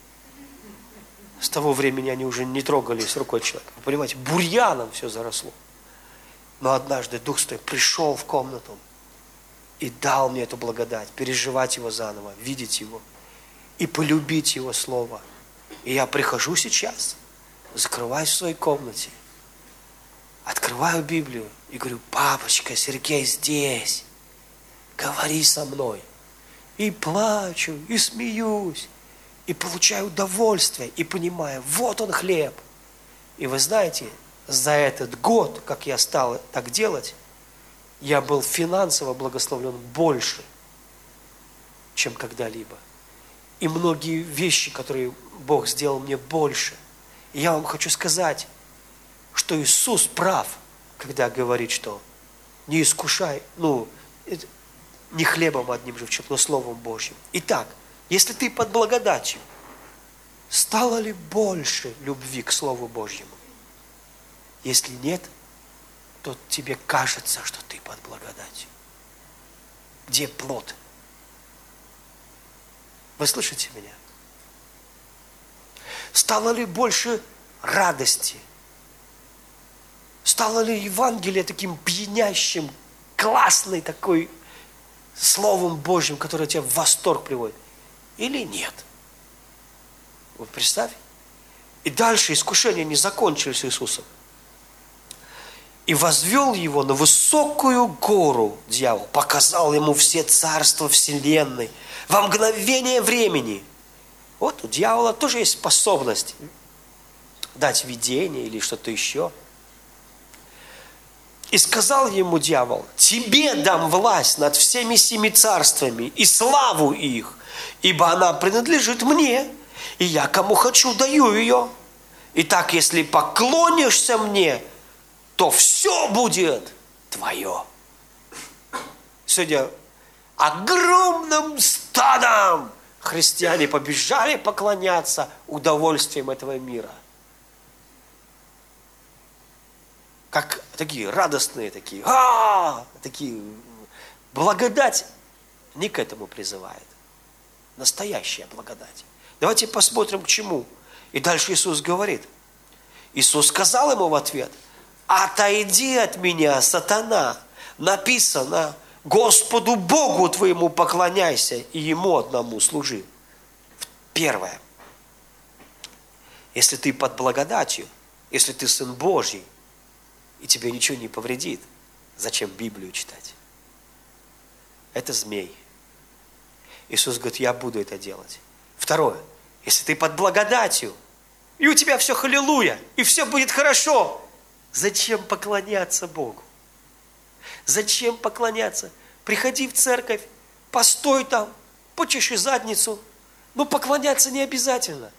С того времени они уже не трогались рукой человека. Вы понимаете, бурьяном все заросло. Но однажды Дух Святой пришел в комнату и дал мне эту благодать, переживать Его заново, видеть Его и полюбить Его Слово. И я прихожу сейчас, закрываюсь в своей комнате, открываю Библию и говорю: папочка, Сергей здесь, говори со мной. И плачу, и смеюсь, и получаю удовольствие, и понимаю: вот он хлеб. И вы знаете, за этот год, как я стал так делать, я был финансово благословлен больше, чем когда-либо. И многие вещи, которые Бог сделал мне больше. И я вам хочу сказать, что Иисус прав, когда говорит, что не искушай, не хлебом одним живчим, но Словом Божьим. Итак, если ты под благодатью, стало ли больше любви к Слову Божьему? Если нет, то тебе кажется, что ты под благодатью. Где плод? Вы слышите меня? Стало ли больше радости? Стало ли Евангелие таким пьянящим, классной такой Словом Божьим, которое тебя в восторг приводит? Или нет? Вот представь. И дальше искушения не закончились Иисусом. И возвел его на высокую гору, дьявол, показал ему все царства вселенной во мгновение времени. Вот у дьявола тоже есть способность дать видение или что-то еще. И сказал ему дьявол: тебе дам власть над всеми семи царствами и славу их, ибо она принадлежит мне, и я кому хочу даю ее. Итак, если поклонишься мне, то все будет твое. Сегодня огромным стадом христиане побежали поклоняться удовольствиям этого мира. Как такие радостные, такие благодать не к этому призывает. Настоящая благодать. Давайте посмотрим, к чему. И дальше Иисус говорит. Иисус сказал ему в ответ: отойди от меня, сатана. Написано: Господу Богу твоему поклоняйся и Ему одному служи. Первое. Если ты под благодатью, если ты Сын Божий, и тебе ничего не повредит, зачем Библию читать? Это змей. Иисус говорит: я буду это делать. Второе. Если ты под благодатью, и у тебя все халилуя, и все будет хорошо, зачем поклоняться Богу? Зачем поклоняться? Приходи в церковь, постой там, почеши задницу, но поклоняться не обязательно.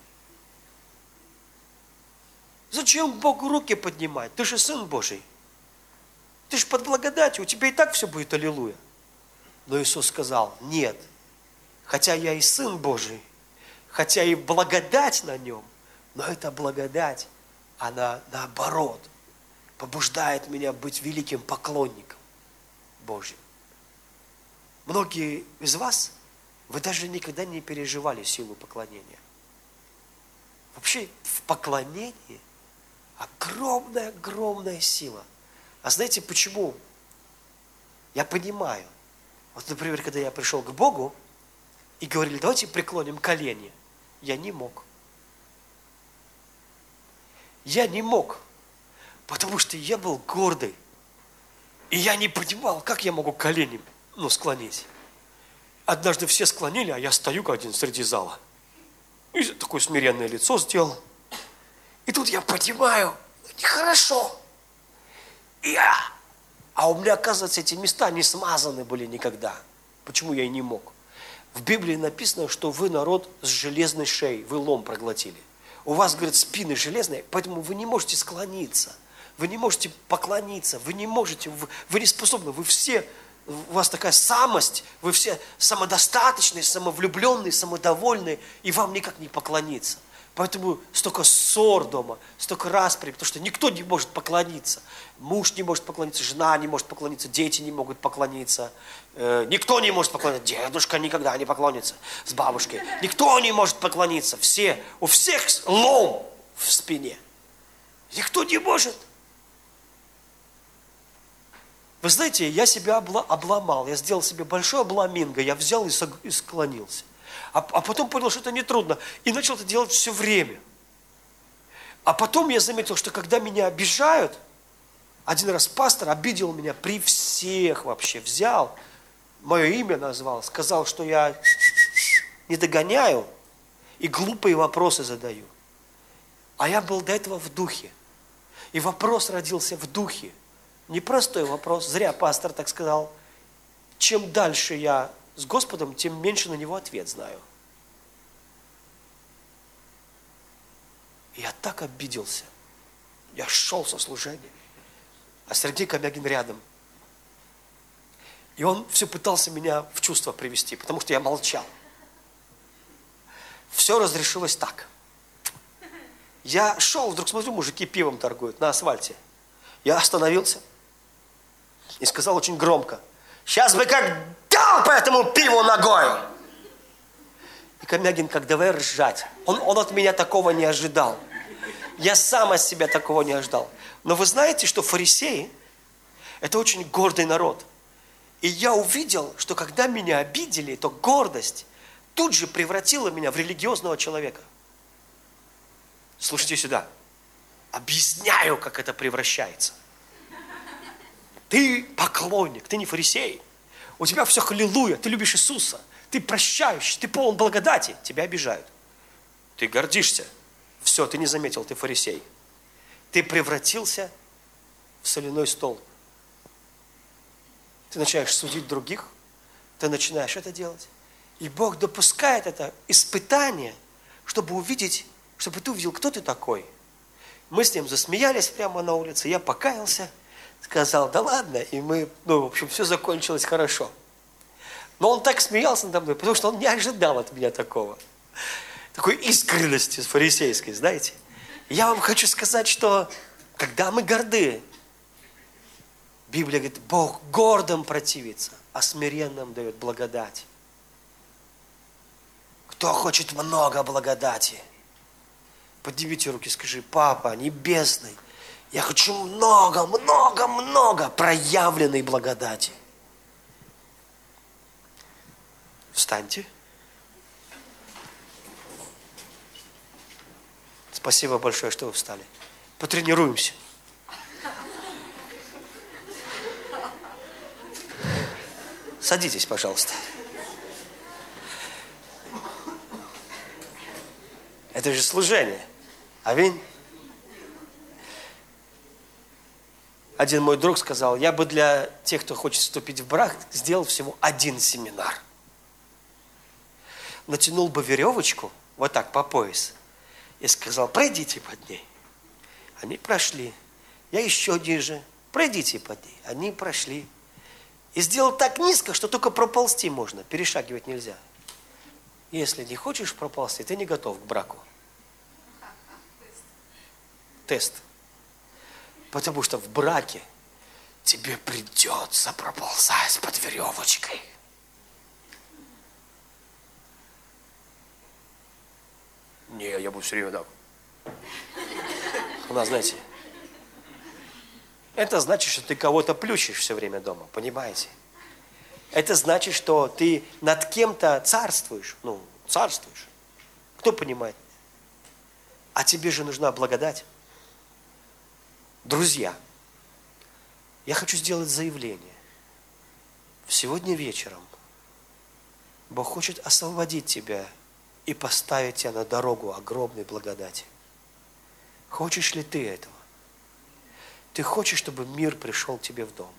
Зачем Богу руки поднимать? Ты же Сын Божий. Ты же под благодатью, у тебя и так все будет аллилуйя. Но Иисус сказал: нет, хотя я и Сын Божий, хотя и благодать на нем, но эта благодать, она наоборот побуждает меня быть великим поклонником Божьим. Многие из вас, вы даже никогда не переживали силу поклонения. Вообще в поклонении огромная сила. А знаете почему? Я понимаю. Вот, например, когда я пришел к Богу и говорили: давайте преклоним колени, я не мог. Я не мог, потому что я был гордый. И я не понимал, как я могу колени склонить. Однажды все склонили, а я стою как один среди зала. И такое смиренное лицо сделал. И тут я понимаю, нехорошо. А у меня, оказывается, эти места не смазаны были никогда. Почему я и не мог? В Библии написано, что вы народ с железной шеей, вы лом проглотили. У вас, говорит, спины железные, поэтому вы не можете склониться. Вы не можете поклониться, вы не можете, вы не способны, у вас такая самость, вы все самодостаточные, самовлюбленные, самодовольные, и вам никак не поклониться. Поэтому столько ссор дома, столько распри, потому что никто не может поклониться. Муж не может поклониться, жена не может поклониться, дети не могут поклониться, никто не может поклониться, дедушка никогда не поклонится с бабушкой, никто не может поклониться, у всех лом в спине, никто не может. Вы знаете, я себя обломал, я сделал себе большое обламинго, я взял и склонился. А потом понял, что это нетрудно, и начал это делать все время. А потом я заметил, что когда меня обижают, один раз пастор обидел меня при всех вообще, взял, мое имя назвал, сказал, что я не догоняю и глупые вопросы задаю. А я был до этого в духе. И вопрос родился в духе. Непростой вопрос, зря пастор так сказал. Чем дальше я с Господом, тем меньше на него ответ знаю. И я так обиделся. Я шел со служения. А Сергей Комягин рядом. И он все пытался меня в чувство привести, потому что я молчал. Все разрешилось так. Я шел, вдруг смотрю, мужики пивом торгуют на асфальте. Я остановился и сказал очень громко: сейчас бы как дал по этому пиву ногой. И Комягин как давай ржать. Он от меня такого не ожидал. Я сам от себя такого не ожидал. Но вы знаете, что фарисеи – это очень гордый народ. И я увидел, что когда меня обидели, то гордость тут же превратила меня в религиозного человека. Слушайте сюда. Объясняю, как это превращается. Ты поклонник, ты не фарисей. У тебя все халилуя, ты любишь Иисуса. Ты прощающий, ты полон благодати. Тебя обижают. Ты гордишься. Все, ты не заметил, ты фарисей. Ты превратился в соляной столб. Ты начинаешь судить других, ты начинаешь это делать. И Бог допускает это испытание, чтобы увидеть, чтобы ты увидел, кто ты такой. Мы с ним засмеялись прямо на улице, я покаялся, сказал, да ладно, и мы, в общем, все закончилось хорошо. Но он так смеялся надо мной, потому что он не ожидал от меня такого. Такой искренности фарисейской, знаете. Я вам хочу сказать, что когда мы горды, Библия говорит, Бог гордым противится, а смиренным дает благодать. Кто хочет много благодати? Поднимите руки, скажи, Папа Небесный, я хочу много, много, много проявленной благодати. Встаньте. Спасибо большое, что вы встали. Потренируемся. Садитесь, пожалуйста. Это же служение. Аминь. Один мой друг сказал, я бы для тех, кто хочет вступить в брак, сделал всего один семинар. Натянул бы веревочку, вот так, по пояс, и сказал, пройдите под ней. Они прошли. Я еще ниже. Пройдите под ней. Они прошли. И сделал так низко, что только проползти можно. Перешагивать нельзя. Если не хочешь проползти, ты не готов к браку. Тест. Потому что в браке тебе придется проползать под веревочкой. Не, я буду все время так. У нас, знаете, это значит, что ты кого-то плющишь все время дома, понимаете? Это значит, что ты над кем-то царствуешь. Царствуешь. Кто понимает? А тебе же нужна благодать. Друзья, я хочу сделать заявление. Сегодня вечером Бог хочет освободить тебя и поставить тебя на дорогу огромной благодати. Хочешь ли ты этого? Ты хочешь, чтобы мир пришел к тебе в дом?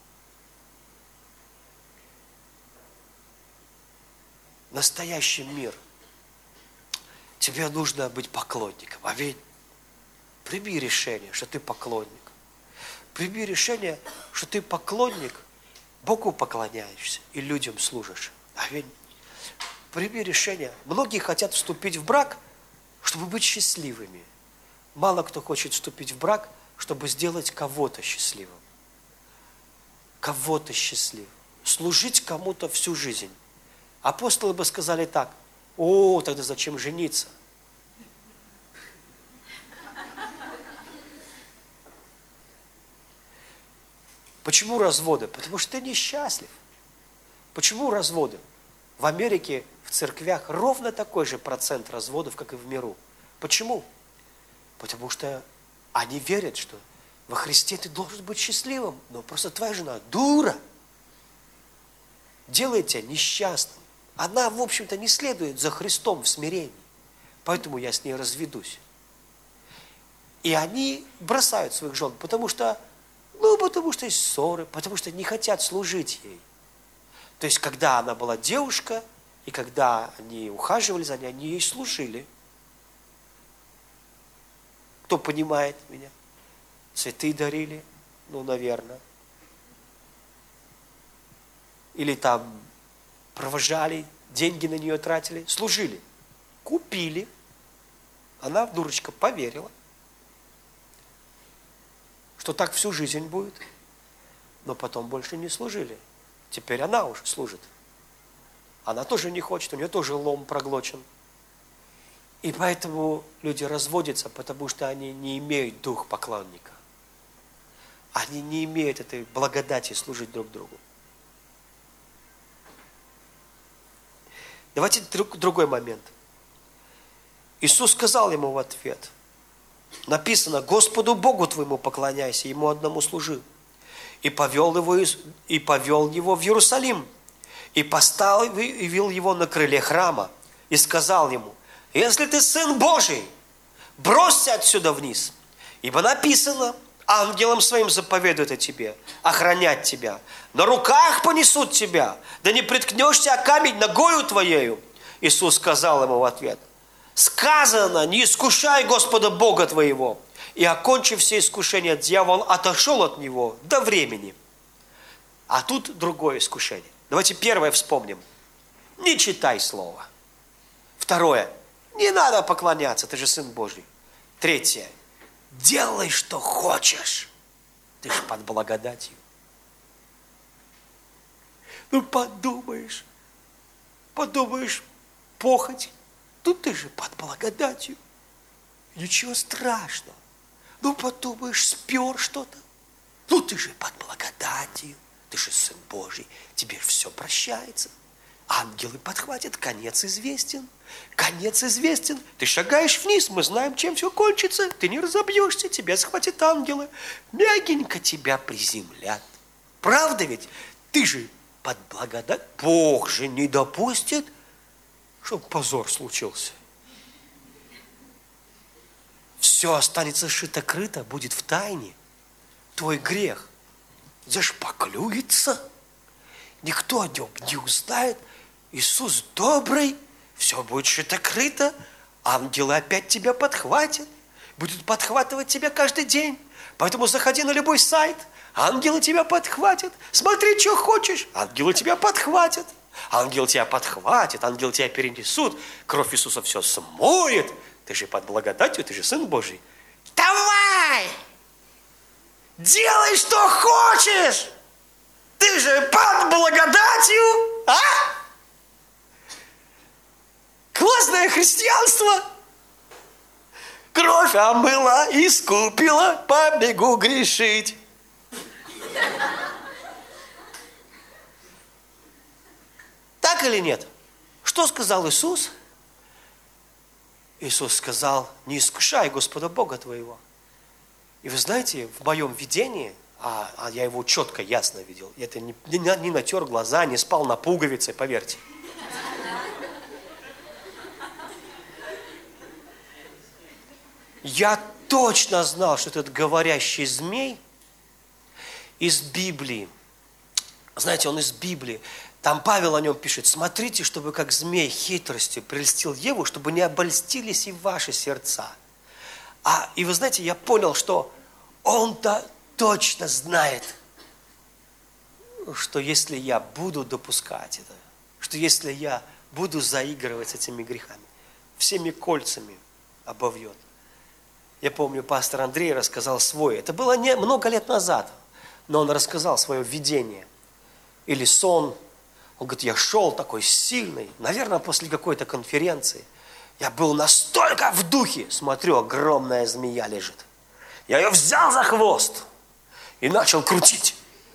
Настоящий мир. Тебе нужно быть поклонником. Аминь. Прими решение, что ты поклонник. Прими решение, что ты поклонник, Богу поклоняешься и людям служишь. Аминь. Прими решение. Многие хотят вступить в брак, чтобы быть счастливыми. Мало кто хочет вступить в брак, чтобы сделать кого-то счастливым. Кого-то счастливым. Служить кому-то всю жизнь. Апостолы бы сказали так, тогда зачем жениться? Почему разводы? Потому что ты несчастлив. Почему разводы? В Америке, в церквях ровно такой же процент разводов, как и в миру. Почему? Потому что они верят, что во Христе ты должен быть счастливым, но просто твоя жена дура. Делает тебя несчастным. Она, в общем-то, не следует за Христом в смирении. Поэтому я с ней разведусь. И они бросают своих жен, потому что есть ссоры, потому что не хотят служить ей. То есть, когда она была девушка, и когда они ухаживали за ней, они ей служили. Кто понимает меня? Цветы дарили? Ну, наверное. Или там провожали, деньги на нее тратили, служили. Купили. Она, дурочка, поверила, что так всю жизнь будет. Но потом больше не служили. Теперь она уже служит. Она тоже не хочет, у нее тоже лом проглочен. И поэтому люди разводятся, потому что они не имеют дух поклонника. Они не имеют этой благодати служить друг другу. Давайте другой момент. Иисус сказал ему в ответ, написано, Господу Богу твоему поклоняйся, Ему одному служи. И повел его в Иерусалим, и поставил его на крыле храма, и сказал ему, если ты Сын Божий, бросься отсюда вниз, ибо написано, ангелам своим заповедует о тебе, охранять тебя, на руках понесут тебя, да не приткнешься о камень ногою твоею. Иисус сказал ему в ответ, сказано, не искушай Господа Бога твоего. И, окончив все искушения, дьявол отошел от него до времени. А тут другое искушение. Давайте первое вспомним. Не читай слово. Второе. Не надо поклоняться, ты же Сын Божий. Третье. Делай, что хочешь. Ты же под благодатью. Ну, подумаешь, похоть. Тут ты же под благодатью. Ничего страшного. Ну, подумаешь, спер что-то. Ну, ты же под благодатью. Ты же Сын Божий. Тебе все прощается. Ангелы подхватят. Конец известен. Конец известен. Ты шагаешь вниз. Мы знаем, чем все кончится. Ты не разобьешься. Тебя схватят ангелы. Мягенько тебя приземлят. Правда ведь? Ты же под благодать. Бог же не допустит, чтобы позор случился. Все останется шито-крыто, будет в тайне. Твой грех зашпаклюется. Никто о нем не узнает. Иисус добрый. Все будет шито-крыто. Ангелы опять тебя подхватят. Будут подхватывать тебя каждый день. Поэтому заходи на любой сайт. Ангелы тебя подхватят. Смотри, что хочешь. Ангелы тебя подхватят. Ангелы тебя подхватят. Ангелы тебя перенесут. Кровь Иисуса все смоет. Ты же под благодатью, ты же Сын Божий. Давай! Делай, что хочешь! Ты же под благодатью! А? Классное христианство! Кровь омыла, искупила, побегу грешить. Так или нет? Что сказал Иисус? Иисус сказал, не искушай Господа Бога твоего. И вы знаете, в моем видении, а я его четко, ясно видел, это не натер глаза, не спал на пуговице, поверьте. Я точно знал, что этот говорящий змей из Библии. Знаете, он из Библии. Там Павел о нем пишет, смотрите, чтобы как змей хитростью прельстил Еву, чтобы не обольстились и ваши сердца. И вы знаете, я понял, что он-то точно знает, что если я буду допускать это, что если я буду заигрывать с этими грехами, всеми кольцами обовьет. Я помню, пастор Андрей рассказал свой, это было много лет назад, но он рассказал свое видение или сон. Он говорит, я шел такой сильный, наверное, после какой-то конференции. Я был настолько в духе, смотрю, огромная змея лежит. Я ее взял за хвост и начал крутить.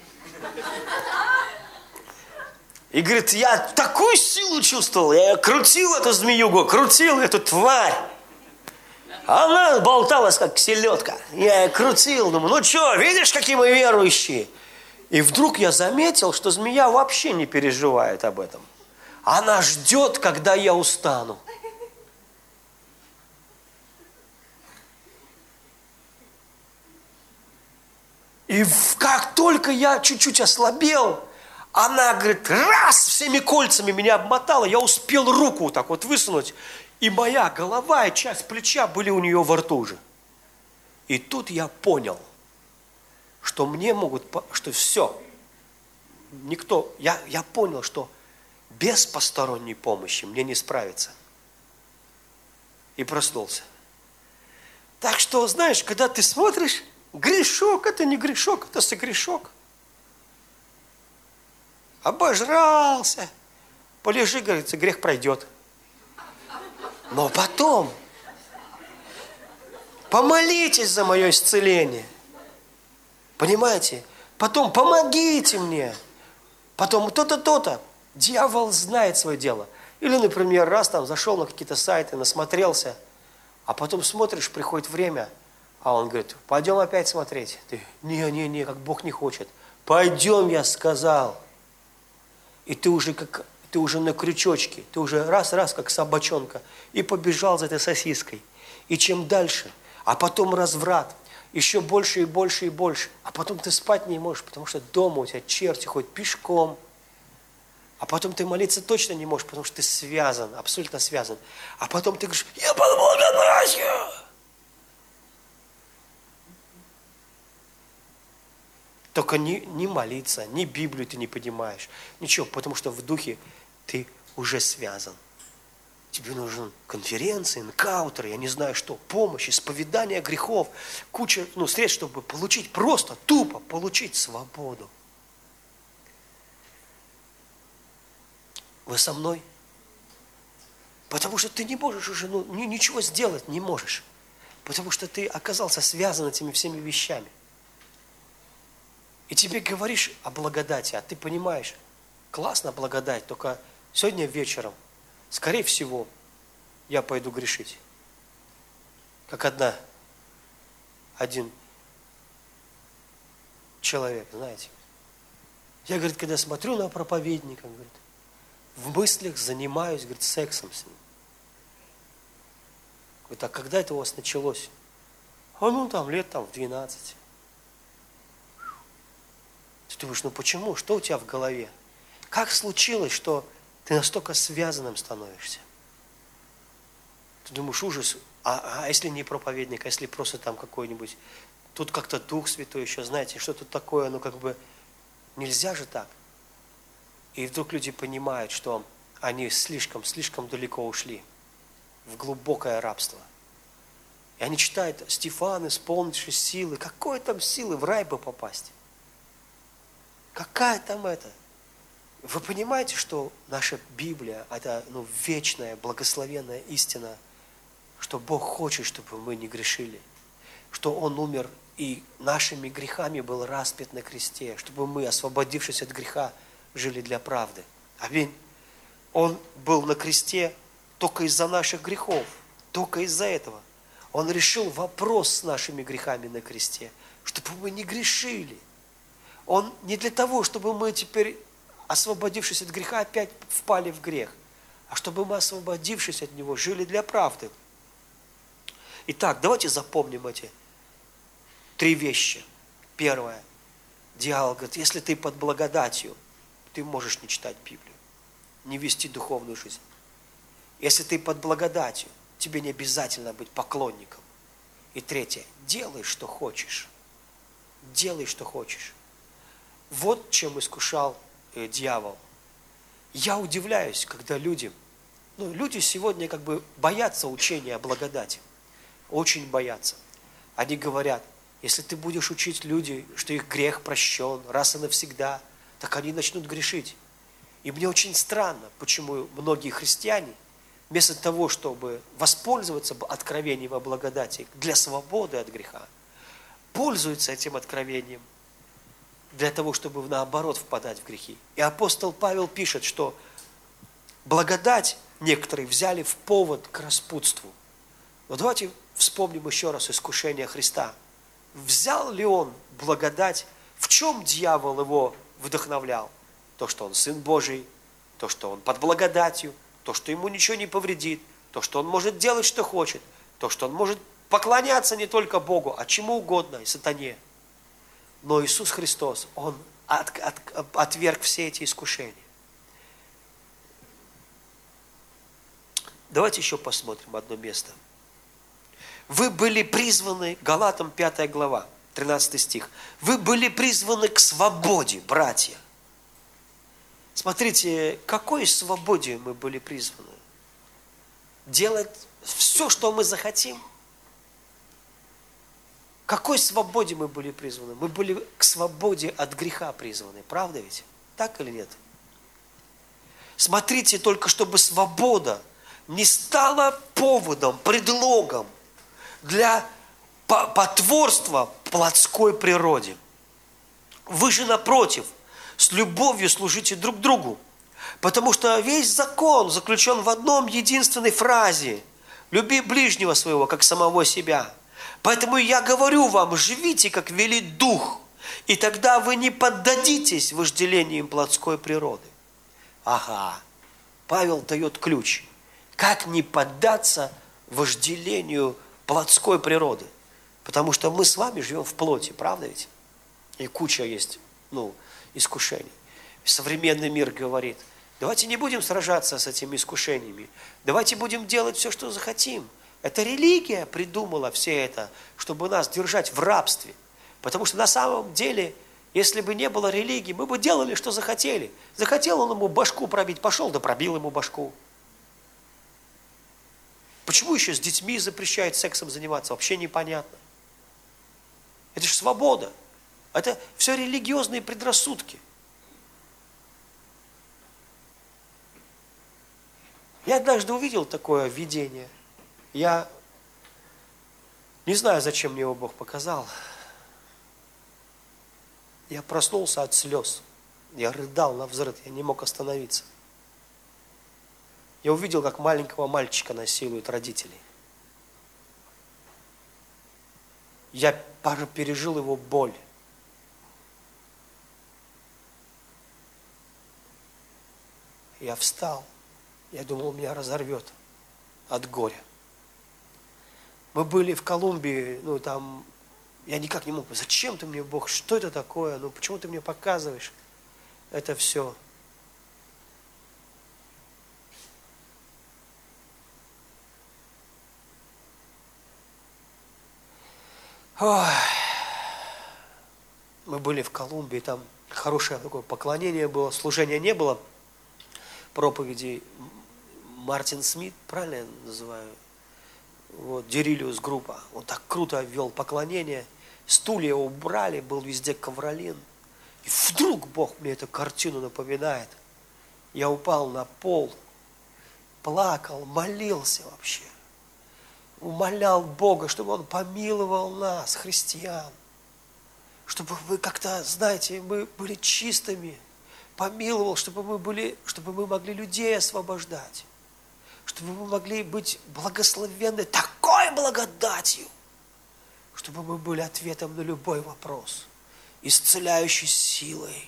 И говорит, я такую силу чувствовал, я крутил эту змеюгу, крутил эту тварь. Она болталась, как селедка. Я ее крутил, думаю, ну что, видишь, какие мы верующие? И вдруг я заметил, что змея вообще не переживает об этом. Она ждет, когда я устану. И как только я чуть-чуть ослабел, она, говорит, раз, всеми кольцами меня обмотала, я успел руку так вот высунуть, и моя голова и часть плеча были у нее во рту уже. И тут я понял, что мне могут, что все, никто, я понял, что без посторонней помощи мне не справиться. И проснулся. Так что, знаешь, когда ты смотришь, грешок, это не грешок, это согрешок. Обожрался. Полежи, говорится, грех пройдет. Но потом помолитесь за мое исцеление. Понимаете? Потом помогите мне. Потом то-то, то-то. Дьявол знает свое дело. Или, например, раз там зашел на какие-то сайты, насмотрелся, а потом смотришь, приходит время, а он говорит, пойдем опять смотреть. Ты, не, как Бог не хочет. Пойдем, я сказал. И ты уже на крючочке, ты уже раз, как собачонка, и побежал за этой сосиской. И чем дальше, а потом разврат, еще больше и больше и больше. А потом ты спать не можешь, потому что дома у тебя черти ходят пешком. А потом ты молиться точно не можешь, потому что ты связан, абсолютно связан. А потом ты говоришь, я под благодатью. Только не молиться, ни Библию ты не понимаешь, ничего, потому что в духе ты уже связан. Тебе нужен конференции, энкаунтеры, я не знаю что, помощь, исповедание грехов, куча средств, чтобы получить, просто тупо получить свободу. Вы со мной? Потому что ты не можешь уже, ничего сделать не можешь. Потому что ты оказался связан этими всеми вещами. И тебе говоришь о благодати, а ты понимаешь, классно благодать, только сегодня вечером, скорее всего, я пойду грешить. Как один человек, знаете. Я, говорит, когда смотрю на проповедника, говорит, в мыслях занимаюсь, говорит, сексом с ним. Говорит, а когда это у вас началось? А лет в 12. Ты думаешь, почему? Что у тебя в голове? Как случилось, что ты настолько связанным становишься? Ты думаешь, ужас, а если не проповедник, а если просто там какой-нибудь, тут как-то Дух Святой еще, знаете, что тут такое, нельзя же так. И вдруг люди понимают, что они слишком далеко ушли в глубокое рабство. И они читают, Стефан, исполнившись силы, какой там силы в рай бы попасть? Какая там это? Вы понимаете, что наша Библия, это вечная, благословенная истина, что Бог хочет, чтобы мы не грешили, что Он умер и нашими грехами был распят на кресте, чтобы мы, освободившись от греха, жили для правды. Аминь. Он был на кресте только из-за наших грехов, только из-за этого. Он решил вопрос с нашими грехами на кресте, чтобы мы не грешили. Он не для того, чтобы мы теперь, освободившись от греха, опять впали в грех, а чтобы мы, освободившись от него, жили для правды. Итак, давайте запомним эти 3 вещи. Первое. Дьявол говорит, если ты под благодатью, ты можешь не читать Библию, не вести духовную жизнь. Если ты под благодатью, тебе не обязательно быть поклонником. И третье. Делай, что хочешь. Делай, что хочешь. Вот чем искушал дьявол. Я удивляюсь, когда люди сегодня боятся учения о благодати. Очень боятся. Они говорят, если ты будешь учить людей, что их грех прощен раз и навсегда, так они начнут грешить. И мне очень странно, почему многие христиане, вместо того, чтобы воспользоваться откровением о благодати для свободы от греха, пользуются этим откровением для того, чтобы наоборот впадать в грехи. И апостол Павел пишет, что благодать некоторые взяли в повод к распутству. Но давайте вспомним еще раз искушение Христа. Взял ли он благодать? В чем дьявол его вдохновлял? То, что он Сын Божий, то, что он под благодатью, то, что ему ничего не повредит, то, что он может делать, что хочет, то, что он может поклоняться не только Богу, а чему угодно, и сатане. Но Иисус Христос, Он отверг все эти искушения. Давайте еще посмотрим одно место. Вы были призваны, Галатам 5 глава, 13 стих. Вы были призваны к свободе, братья. Смотрите, к какой свободе мы были призваны? Делать все, что мы захотим? К какой свободе мы были призваны? Мы были к свободе от греха призваны. Правда ведь? Так или нет? Смотрите, только чтобы свобода не стала поводом, предлогом для потворства плотской природе. Вы же, напротив, с любовью служите друг другу, потому что весь закон заключен в одном единственной фразе: «Люби ближнего своего, как самого себя». Поэтому я говорю вам, живите, как велит Дух, и тогда вы не поддадитесь вожделениям плотской природы. Ага, Павел дает ключ. Как не поддаться вожделению плотской природы? Потому что мы с вами живем в плоти, правда ведь? И куча есть, искушений. Современный мир говорит: давайте не будем сражаться с этими искушениями, давайте будем делать все, что захотим. Это религия придумала все это, чтобы нас держать в рабстве. Потому что на самом деле, если бы не было религии, мы бы делали, что захотели. Захотел он ему башку пробить, пошел, да пробил ему башку. Почему еще с детьми запрещают сексом заниматься, вообще непонятно. Это же свобода. Это все религиозные предрассудки. Я однажды увидел такое видение. Я не знаю, зачем мне его Бог показал. Я проснулся от слез. Я рыдал навзрыд, я не мог остановиться. Я увидел, как маленького мальчика насилуют родители. Я пережил его боль. Я встал. Я думал, меня разорвет от горя. Мы были в Колумбии, там, я никак не мог, зачем ты мне, Бог, что это такое, почему ты мне показываешь это все? Ой. Мы были в Колумбии, там хорошее такое поклонение было, служения не было, проповеди. Мартин Смит, правильно я называю? Дерилиус группа, он так круто вел поклонение, стулья убрали, был везде ковролин. И вдруг Бог мне эту картину напоминает. Я упал на пол, плакал, молился вообще. Умолял Бога, чтобы Он помиловал нас, христиан. Чтобы вы как-то, знаете, мы были чистыми. Помиловал, чтобы мы могли людей освобождать. Чтобы мы могли быть благословенны такой благодатью, чтобы мы были ответом на любой вопрос, исцеляющей силой,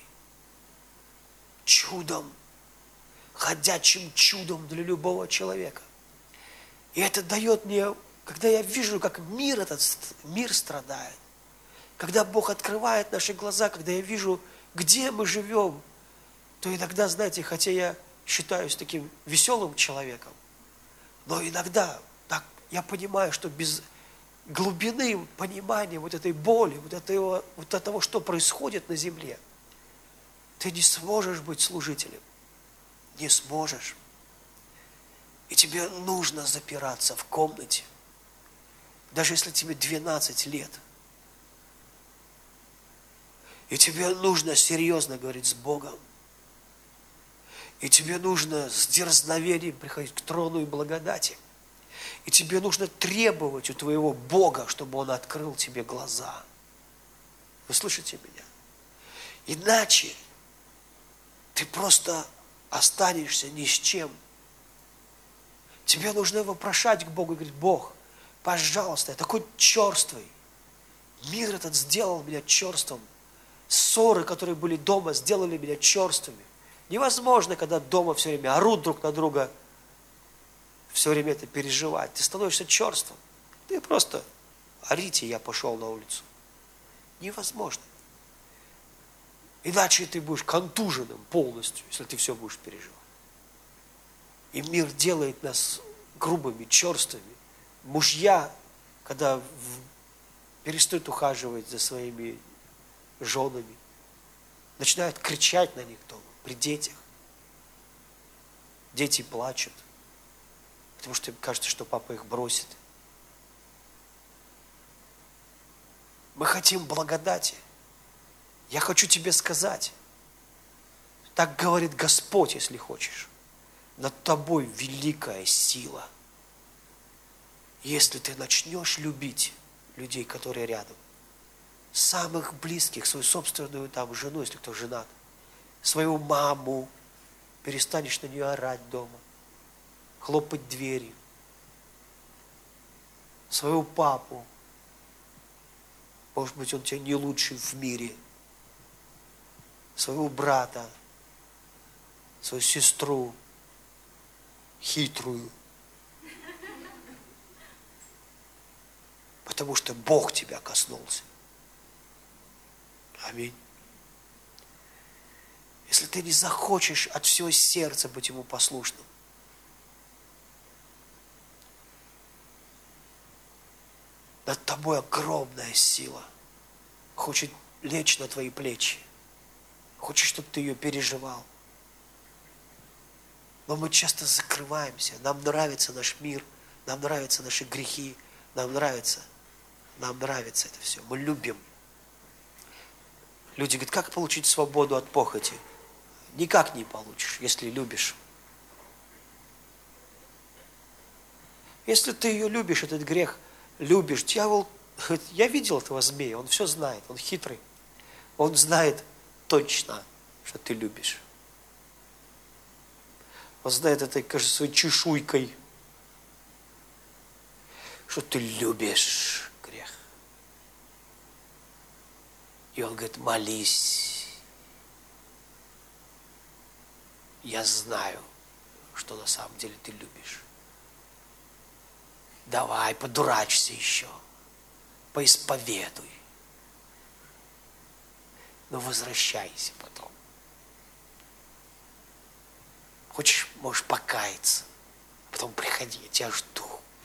чудом, ходячим чудом для любого человека. И это дает мне, когда я вижу, как мир страдает, когда Бог открывает наши глаза, когда я вижу, где мы живем, то иногда, знаете, хотя я считаюсь таким веселым человеком, но иногда так я понимаю, что без глубины понимания вот этой боли, вот того, что происходит на земле, ты не сможешь быть служителем. Не сможешь. И тебе нужно запираться в комнате, даже если тебе 12 лет. И тебе нужно серьезно говорить с Богом. И тебе нужно с дерзновением приходить к трону и благодати. И тебе нужно требовать у твоего Бога, чтобы Он открыл тебе глаза. Вы слышите меня? Иначе ты просто останешься ни с чем. Тебе нужно вопрошать к Богу и говорить: Бог, пожалуйста, я такой черствый. Мир этот сделал меня черствым. Ссоры, которые были дома, сделали меня черствыми. Невозможно, когда дома все время орут друг на друга, все время это переживать. Ты становишься черствым. Ты просто орите, я пошел на улицу. Невозможно. Иначе ты будешь контуженным полностью, если ты все будешь переживать. И мир делает нас грубыми, черствыми. Мужья, когда перестают ухаживать за своими женами, начинают кричать на них дома, при детях. Дети плачут, потому что им кажется, что папа их бросит. Мы хотим благодати. Я хочу тебе сказать, так говорит Господь, если хочешь, над тобой великая сила. Если ты начнешь любить людей, которые рядом, самых близких, свою собственную там жену, если кто женат, свою маму, перестанешь на нее орать дома, хлопать дверью, своего папу, может быть, он тебе не лучший в мире, своего брата, свою сестру, хитрую, потому что Бог тебя коснулся. Аминь. Если ты не захочешь от всего сердца быть Ему послушным, над тобой огромная сила хочет лечь на твои плечи, хочет, чтобы ты ее переживал. Но мы часто закрываемся, нам нравится наш мир, нам нравятся наши грехи, нам нравится это все, мы любим. Люди говорят, как получить свободу от похоти? Никак не получишь, если любишь. Если ты ее любишь, этот грех, любишь, дьявол, я видел этого змея, он все знает, он хитрый. Он знает точно, что ты любишь. Он знает этой, кажется, своей чешуйкой, что ты любишь грех. И он говорит, молись. Я знаю, что на самом деле ты любишь. Давай, подурачься еще. Поисповедуй. Но возвращайся потом. Хочешь, можешь покаяться. Потом приходи, я тебя жду.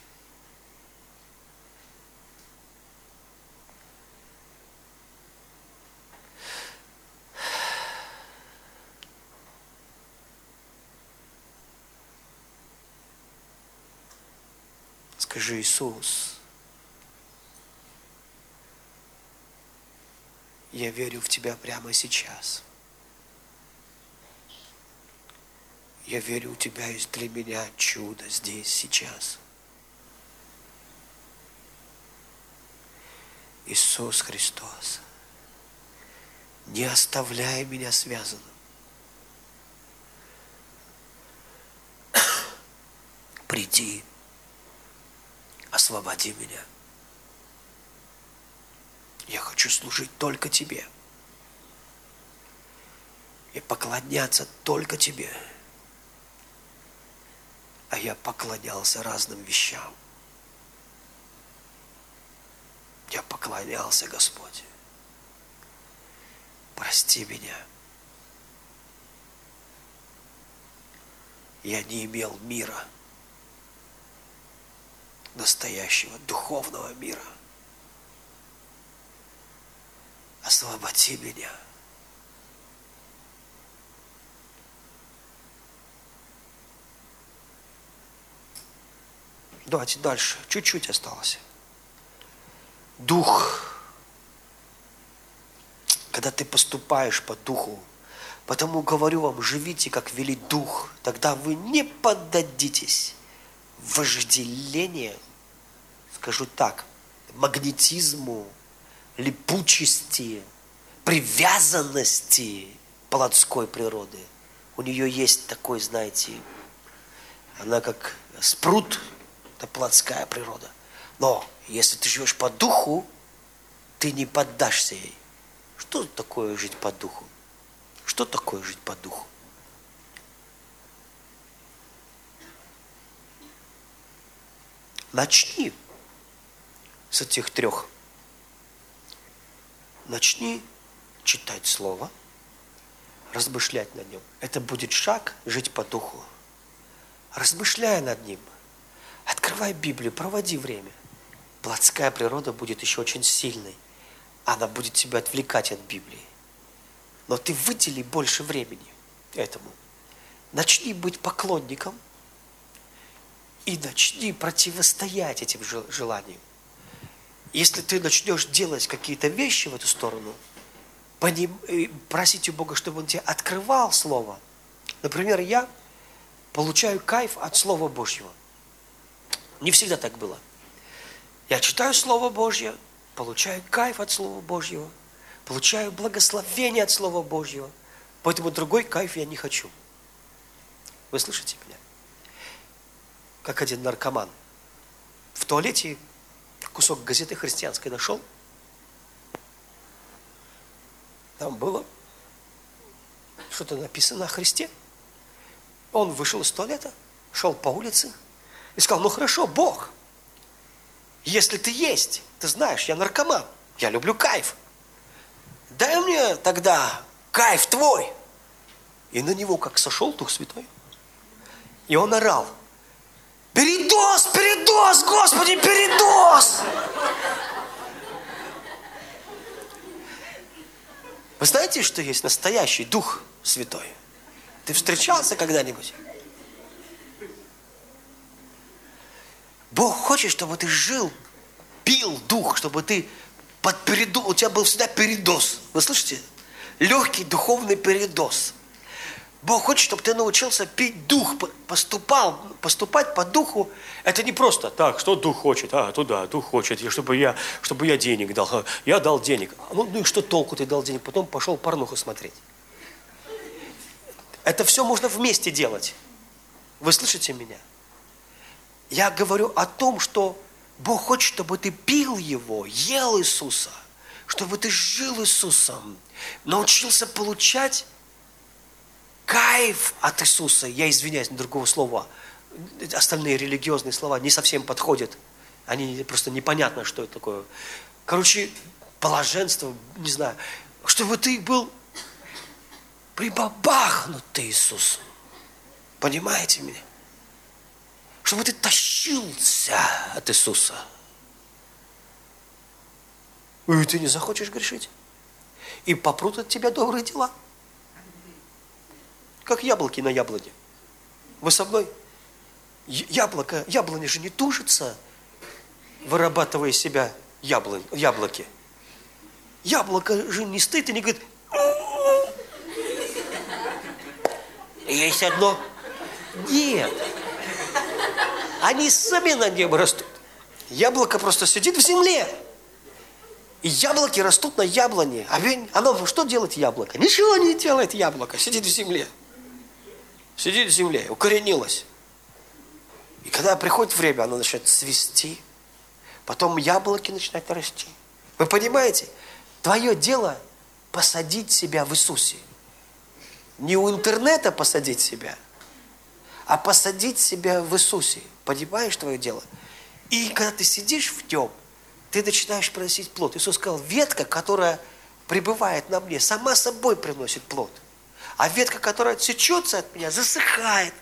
Скажи, Иисус, я верю в Тебя прямо сейчас. Я верю, у Тебя есть для меня чудо здесь, сейчас. Иисус Христос, не оставляй меня связанным. Приди, освободи меня. Я хочу служить только Тебе. И поклоняться только Тебе. А я поклонялся разным вещам. Я поклонялся, Господь. Прости меня. Я не имел мира, настоящего духовного мира. Освободи меня. Давайте дальше. Чуть-чуть осталось. Дух. Когда ты поступаешь по духу, потому говорю вам, живите, как велит дух, тогда вы не поддадитесь вожделению, скажу так, магнетизму, липучести, привязанности плотской природы. У нее есть такой, знаете, она как спрут, это плотская природа. Но если ты живешь по духу, ты не поддашься ей. Что такое жить по духу? Что такое жить по духу? Начни с этих трех. Начни читать Слово, размышлять над нем. Это будет шаг жить по духу. Размышляя над ним, открывай Библию, проводи время. плотская природа будет еще очень сильной. Она будет тебя отвлекать от Библии. Но ты выдели больше времени этому. Начни быть поклонником и начни противостоять этим желаниям. Если ты начнешь делать какие-то вещи в эту сторону, просить у Бога, чтобы Он тебе открывал Слово. Например, я получаю кайф от Слова Божьего. Не всегда так было. Я читаю Слово Божье, получаю кайф от Слова Божьего, получаю благословение от Слова Божьего. Поэтому другой кайф я не хочу. Вы слышите меня? Как один наркоман. В туалете кусок газеты христианской нашел. Там было что-то написано о Христе. Он вышел из туалета, шел по улице и сказал: ну хорошо, Бог, если ты есть, ты знаешь, я наркоман, я люблю кайф. Дай мне тогда кайф твой. И на него как сошел Дух Святой. И он орал: передоз, передоз, Господи, передоз! Вы знаете, что есть настоящий Дух Святой? Ты встречался когда-нибудь? Бог хочет, чтобы ты жил, пил Дух, чтобы ты у тебя был всегда передоз. Вы слышите? Легкий духовный передоз. Бог хочет, чтобы ты научился пить Дух, поступать по Духу. Это не просто так, что Дух хочет, туда, Дух хочет, чтобы я денег дал. Я дал денег. Ну и что толку ты дал денег? Потом пошел порнуху смотреть. Это все можно вместе делать. Вы слышите меня? Я говорю о том, что Бог хочет, чтобы ты пил Его, ел Иисуса, чтобы ты жил Иисусом, научился получать кайф от Иисуса. Я извиняюсь, другого слова. Остальные религиозные слова не совсем подходят. Они просто непонятно, что это такое. Короче, блаженство, не знаю. Чтобы ты был прибабахнутый Иисусом. Понимаете меня? Чтобы ты тащился от Иисуса. И ты не захочешь грешить. И попрут от тебя добрые дела. Как яблоки на яблоне. Вы со мной? Яблони же не тужится, вырабатывая из себя яблоки. Яблоко же не стоит и не говорит: есть одно. Нет. Они сами на небо растут. Яблоко просто сидит в земле. И яблоки растут на яблоне. А оно что делает яблоко? Ничего не делает яблоко. Сидит в земле. Сидит в земле, укоренилось. И когда приходит время, оно начинает цвести. Потом яблоки начинают расти. Вы понимаете? Твое дело посадить себя в Иисусе. Не у интернета посадить себя, а посадить себя в Иисусе. Понимаешь твое дело? И когда ты сидишь в нем, ты начинаешь приносить плод. Иисус сказал: ветка, которая пребывает на мне, сама собой приносит плод. А ветка, которая отсечется от меня, засыхает.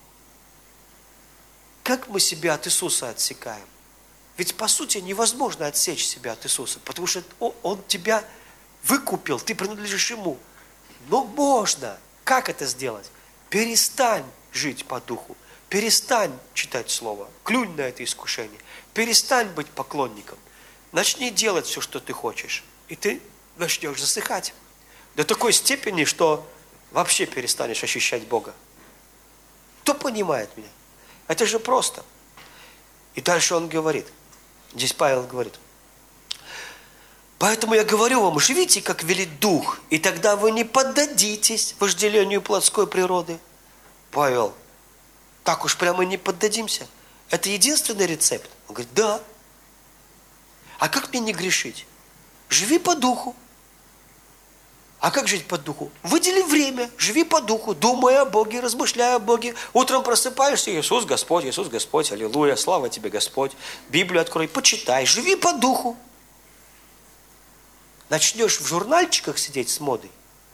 Как мы себя от Иисуса отсекаем? Ведь по сути невозможно отсечь себя от Иисуса, потому что Он тебя выкупил, ты принадлежишь Ему. Но можно. Как это сделать? Перестань жить по Духу. Перестань читать Слово. Клюнь на это искушение. Перестань быть поклонником. Начни делать все, что ты хочешь. И ты начнешь засыхать. До такой степени, что вообще перестанешь ощущать Бога. Кто понимает меня? Это же просто. И дальше он говорит. Здесь Павел говорит: поэтому я говорю вам, живите, как велит Дух, и тогда вы не поддадитесь вожделению плотской природы. Павел: так уж прямо не поддадимся? Это единственный рецепт? Он говорит: да. А как мне не грешить? Живи по Духу. А как жить по Духу? Выдели время, живи по Духу, думай о Боге, размышляй о Боге. Утром просыпаешься: Иисус Господь, аллилуйя, слава тебе, Господь. Библию открой, почитай, живи по Духу. Начнешь в журнальчиках сидеть с модой,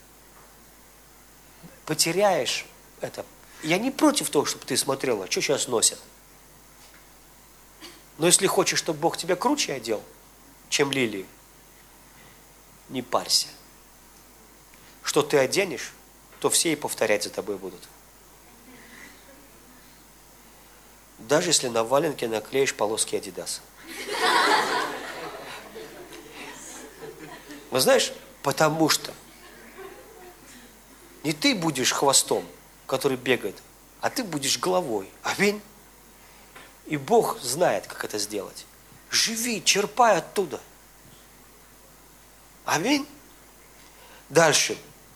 потеряешь это. Я не против того, чтобы ты смотрела, что сейчас носят. Но если хочешь, чтобы Бог тебя круче одел, чем лилии, не парься. Что ты оденешь, то все и повторять за тобой будут. Даже если на валенке наклеишь полоски Адидаса. Вы знаешь, потому что не ты будешь хвостом, который бегает, а ты будешь головой. Аминь. И Бог знает, как это сделать. Живи, черпай оттуда. Аминь. Дальше.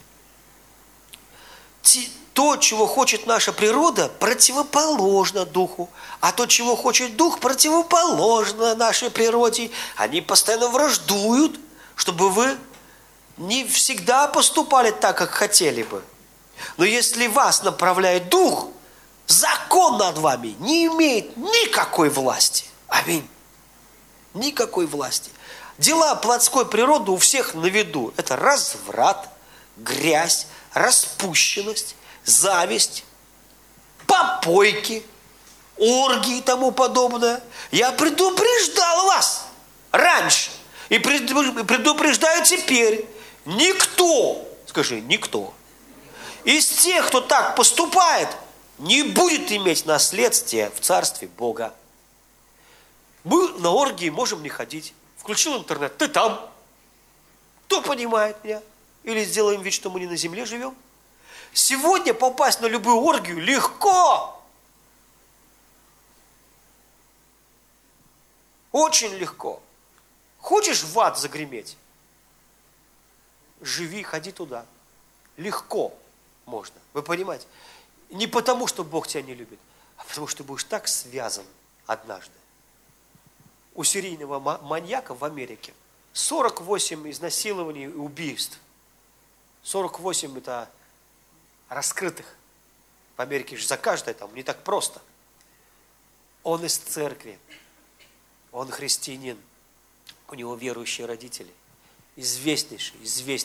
То, чего хочет наша природа, противоположно духу. А то, чего хочет дух, противоположно нашей природе. Они постоянно враждуют, чтобы вы не всегда поступали так, как хотели бы. Но если вас направляет дух, закон над вами не имеет никакой власти. Аминь. Никакой власти. Дела плотской природы у всех на виду. Это разврат, грязь, распущенность, зависть, попойки, оргии и тому подобное. Я предупреждал вас раньше и предупреждаю теперь. Никто, скажи, никто, из тех, кто так поступает, не будет иметь наследствия в Царстве Бога. Мы на оргии можем не ходить. Включил интернет, ты там. Кто понимает меня? Или сделаем вид, что мы не на земле живем? Сегодня попасть на любую оргию легко. Очень легко. Хочешь в ад загреметь? Живи, ходи туда. Легко можно. Вы понимаете? Не потому, что Бог тебя не любит, а потому, что будешь так связан однажды. У серийного маньяка в Америке 48 изнасилований и убийств. 48 это раскрытых. В Америке же за каждое там не так просто. Он из церкви. Он христианин. У него верующие родители. Известнейший.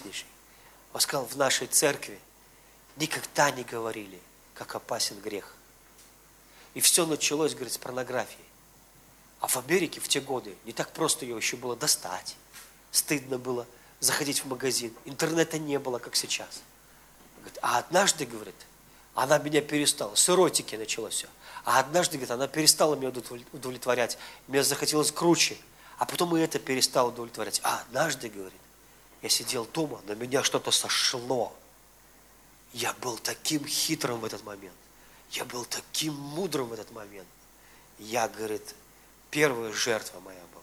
Он сказал, в нашей церкви никогда не говорили, как опасен грех. И все началось, говорит, с порнографии. А в Америке в те годы не так просто ее еще было достать. Стыдно было заходить в магазин. Интернета не было, как сейчас. Говорит, а однажды, говорит, она меня перестала. С эротики началось все. А однажды, говорит, она перестала меня удовлетворять. Мне захотелось круче. А потом и это перестало удовлетворять. А однажды, говорит, я сидел дома, на меня что-то сошло. Я был таким хитрым в этот момент. Я был таким мудрым в этот момент. Я, говорит, первая жертва моя была.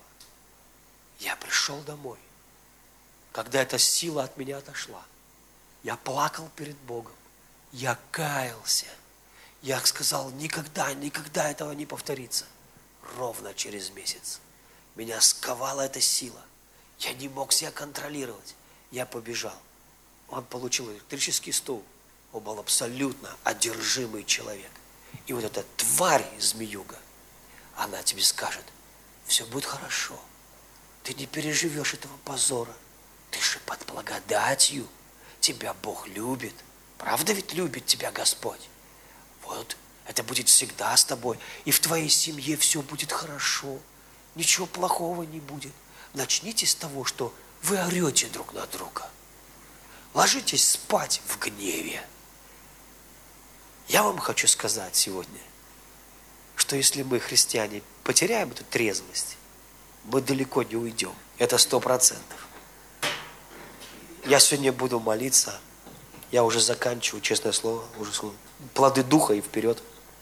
Я пришел домой. Когда эта сила от меня отошла, я плакал перед Богом. Я каялся. Я сказал, никогда этого не повторится. Ровно через месяц меня сковала эта сила. Я не мог себя контролировать. Я побежал. Он получил электрический стул. Он был абсолютно одержимый человек. И вот эта тварь, змеюга, она тебе скажет, все будет хорошо. Ты не переживешь этого позора. Ты же под благодатью. Тебя Бог любит. Правда ведь любит тебя Господь? Вот, это будет всегда с тобой. И в твоей семье все будет хорошо. Ничего плохого не будет. Начните с того, что вы орете друг на друга. Ложитесь спать в гневе. Я вам хочу сказать сегодня, что если мы, христиане, потеряем эту трезвость, мы далеко не уйдем. Это 100%. Я сегодня буду молиться. Я уже заканчиваю, честное слово. Плоды Духа и вперед.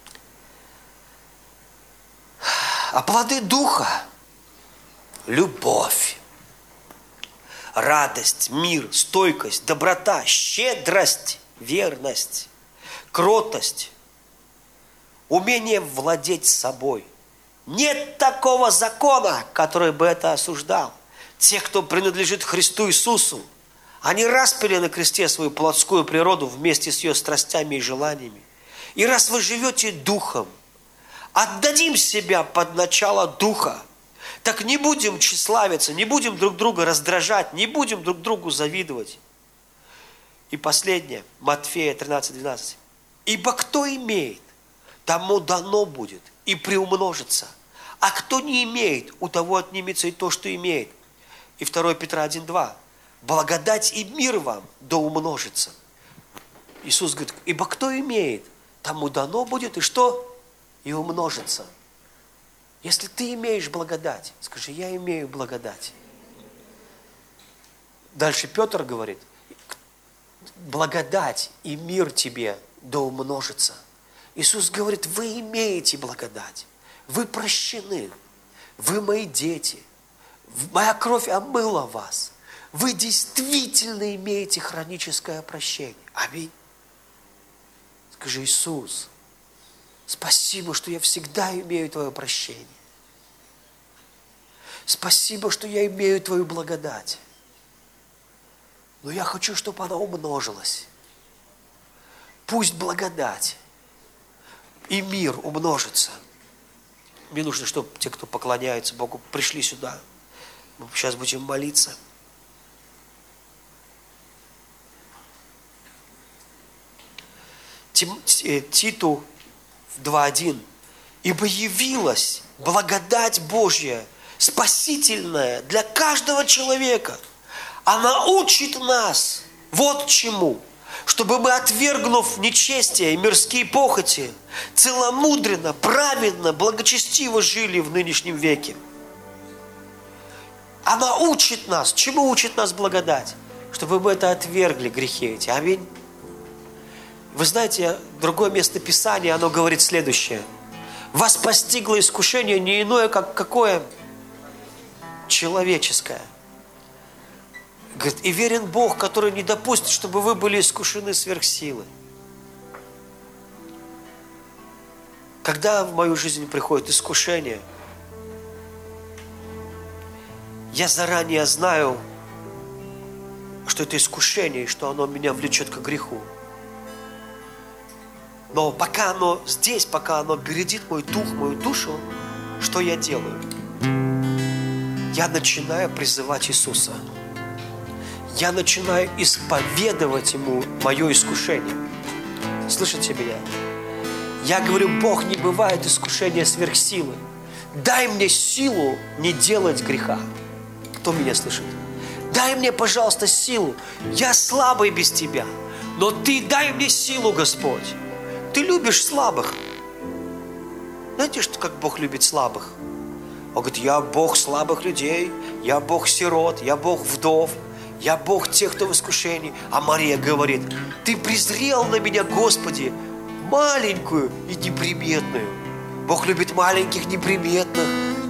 А плоды Духа – любовь, радость, мир, стойкость, доброта, щедрость, верность, кротость, умение владеть собой. Нет такого закона, который бы это осуждал. Те, кто принадлежит Христу Иисусу, они распяли на кресте свою плотскую природу вместе с ее страстями и желаниями. И раз вы живете Духом, отдадим себя под начало Духа, так не будем тщеславиться, не будем друг друга раздражать, не будем друг другу завидовать. И последнее, Матфея 13:12. Ибо кто имеет, тому дано будет и приумножится, А кто не имеет, у того отнимется и то, что имеет. И 2 Петра 1:2. Благодать и мир вам да умножится. Иисус говорит, ибо кто имеет, тому дано будет и что? И умножится. Если ты имеешь благодать, скажи, я имею благодать. Дальше Петр говорит, благодать и мир тебе да умножится. Иисус говорит, вы имеете благодать, вы прощены, вы мои дети, моя кровь омыла вас, вы действительно имеете хроническое прощение. Аминь. Скажи, Иисус, спасибо, что я всегда имею Твое прощение. Спасибо, что я имею Твою благодать. Но я хочу, чтобы она умножилась. Пусть благодать и мир умножится. Мне нужно, чтобы те, кто поклоняется Богу, пришли сюда. Мы сейчас будем молиться. Титу 2:1. Ибо явилась благодать Божья, спасительная для каждого человека. Она учит нас вот чему, чтобы мы, отвергнув нечестие и мирские похоти, целомудренно, праведно, благочестиво жили в нынешнем веке. Она учит нас. Чему учит нас благодать? Чтобы мы это отвергли, грехи эти. Аминь. Вы знаете, другое место Писания, оно говорит следующее. Вас постигло искушение не иное, как какое? Человеческое. Говорит, и верен Бог, который не допустит, чтобы вы были искушены сверх силы. Когда в мою жизнь приходит искушение, я заранее знаю, что это искушение, и что оно меня влечет к греху. Но пока оно здесь, пока оно бередит мой дух, мою душу, что я делаю? Я начинаю призывать Иисуса. Я начинаю исповедовать Ему мое искушение. Слышите меня? Я говорю, Бог, не бывает искушения сверх силы. Дай мне силу не делать греха. Кто меня слышит? Дай мне, пожалуйста, силу. Я слабый без Тебя. Но Ты дай мне силу, Господь. Ты любишь слабых. Знаете, что как Бог любит слабых? Он говорит, я Бог слабых людей, я Бог сирот, я Бог вдов, я Бог тех, кто в искушении. А Мария говорит, Ты презрел на меня, Господи, маленькую и неприметную. Бог любит маленьких, неприметных.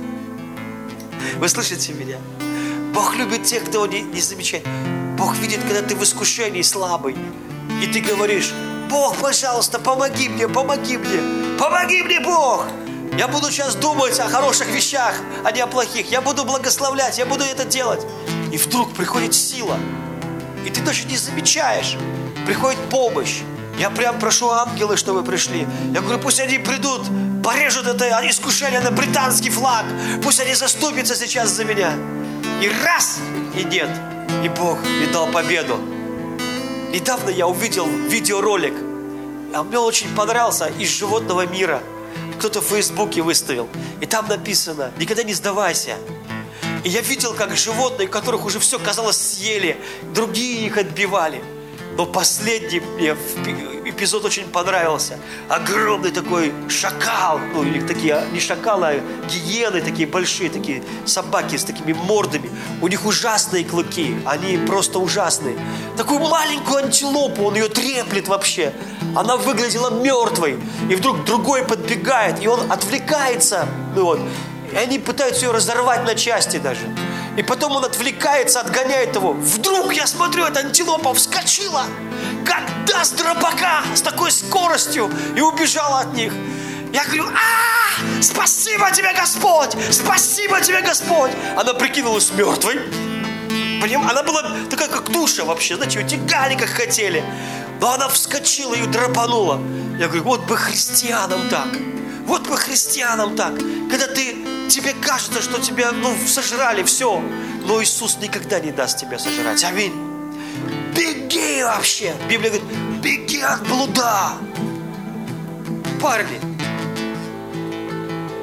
Вы слышите меня? Бог любит тех, кто не замечает. Бог видит, когда ты в искушении слабый, и ты говоришь, Бог, пожалуйста, помоги мне, помоги мне. Помоги мне, Бог. Я буду сейчас думать о хороших вещах, а не о плохих. Я буду благословлять, я буду это делать. И вдруг приходит сила. И ты даже не замечаешь. Приходит помощь. Я прям прошу ангелы, чтобы пришли. Я говорю, пусть они придут, порежут это искушение на британский флаг. Пусть они заступятся сейчас за меня. И раз, и нет. И Бог мне дал победу. Недавно я увидел видеоролик, а мне очень понравился, из животного мира. Кто-то в Фейсбуке выставил. И там написано, никогда не сдавайся. И я видел, как животные, которых уже все, казалось, съели, другие их отбивали. Но последний мне эпизод очень понравился. Огромный такой шакал, ну, у них такие, не шакалы, а гиены такие большие, такие собаки с такими мордами. У них ужасные клыки, они просто ужасные. Такую маленькую антилопу, он ее треплет вообще. Она выглядела мертвой. И вдруг другой подбегает, и он отвлекается. Ну вот. И они пытаются ее разорвать на части даже. И потом он отвлекается, отгоняет его. Вдруг я смотрю, эта антилопа вскочила, как даст дробака, с такой скоростью, и убежала от них. Я говорю, спасибо тебе, Господь! Спасибо тебе, Господь! Она прикинулась мертвой. Она была такая, как туша вообще, знаете, ее тягали, как хотели. Но она вскочила и драпанула. Я говорю, вот бы христианам так. Вот бы христианам так. Когда тебе кажется, что тебя, сожрали, все. Но Иисус никогда не даст тебя сожрать. Аминь. Беги вообще. Библия говорит, беги от блуда. Парни,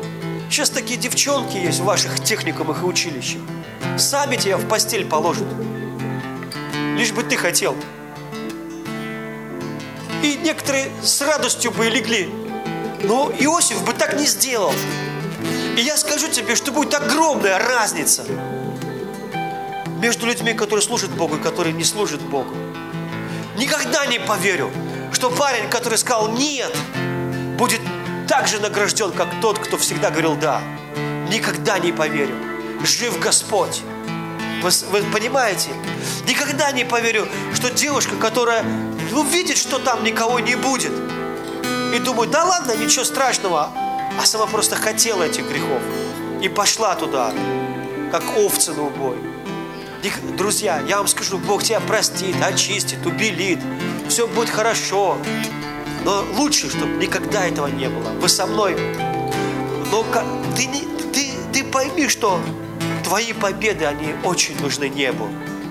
Сейчас такие девчонки есть в ваших техникумах и училищах. Сами тебя в постель положат. Лишь бы ты хотел. И некоторые с радостью бы и легли. Но Иосиф бы так не сделал. И я скажу тебе, что будет огромная разница между людьми, которые служат Богу и которые не служат Богу. Никогда не поверю, что парень, который сказал «нет», будет так же награжден, как тот, кто всегда говорил «да». Никогда не поверю. Жив Господь. Вы понимаете? Никогда не поверю, что девушка, которая видит, что там никого не будет, и думает, да ладно, ничего страшного, а сама просто хотела этих грехов и пошла туда, как овцы на убой. Друзья, я вам скажу, Бог тебя простит, очистит, убелит, все будет хорошо. Но лучше, чтобы никогда этого не было. Вы со мной. Но ты пойми, что твои победы, они очень нужны небу.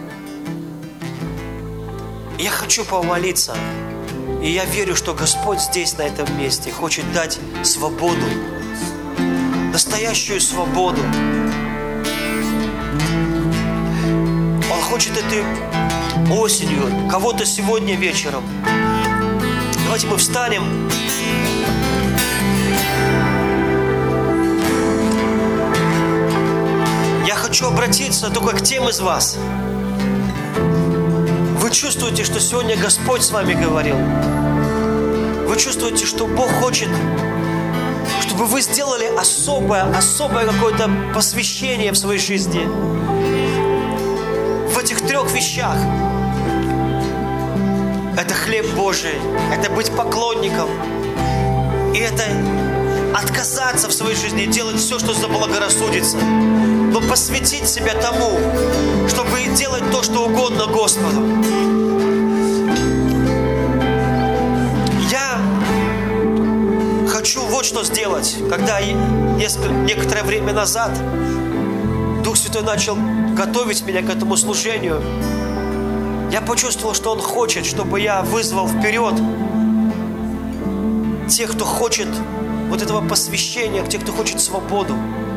Я хочу помолиться. И я верю, что Господь здесь, на этом месте, хочет дать свободу. Настоящую свободу. Он хочет этой осенью, кого-то сегодня вечером. Давайте мы встанем. Я хочу обратиться только к тем из вас. Вы чувствуете, что сегодня Господь с вами говорил? Вы чувствуете, что Бог хочет, чтобы вы сделали особое какое-то посвящение в своей жизни? В этих 3 вещах. Это хлеб Божий, это быть поклонником. И это отказаться в своей жизни и делать все, что заблагорассудится. Но посвятить себя тому, чтобы делать то, что угодно Господу. Я хочу вот что сделать. Когда некоторое время назад Дух Святой начал готовить меня к этому служению, я почувствовал, что Он хочет, чтобы я вызвал вперед тех, кто хочет вот этого посвящения, тех, кто хочет свободу.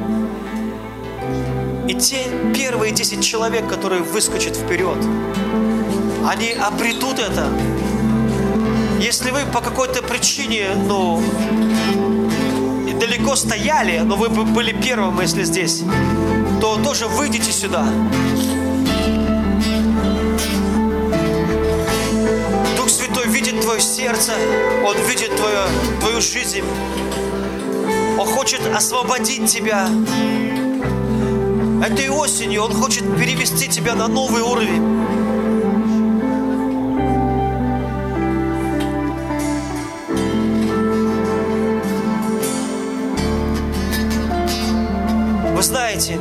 И те первые 10 человек, которые выскочат вперед, они обретут это. Если вы по какой-то причине, далеко стояли, но вы были первым, если здесь, то тоже выйдите сюда. Дух Святой видит твое сердце, Он видит твою жизнь. Он хочет освободить тебя. Этой осенью Он хочет перевести тебя на новый уровень. Вы знаете,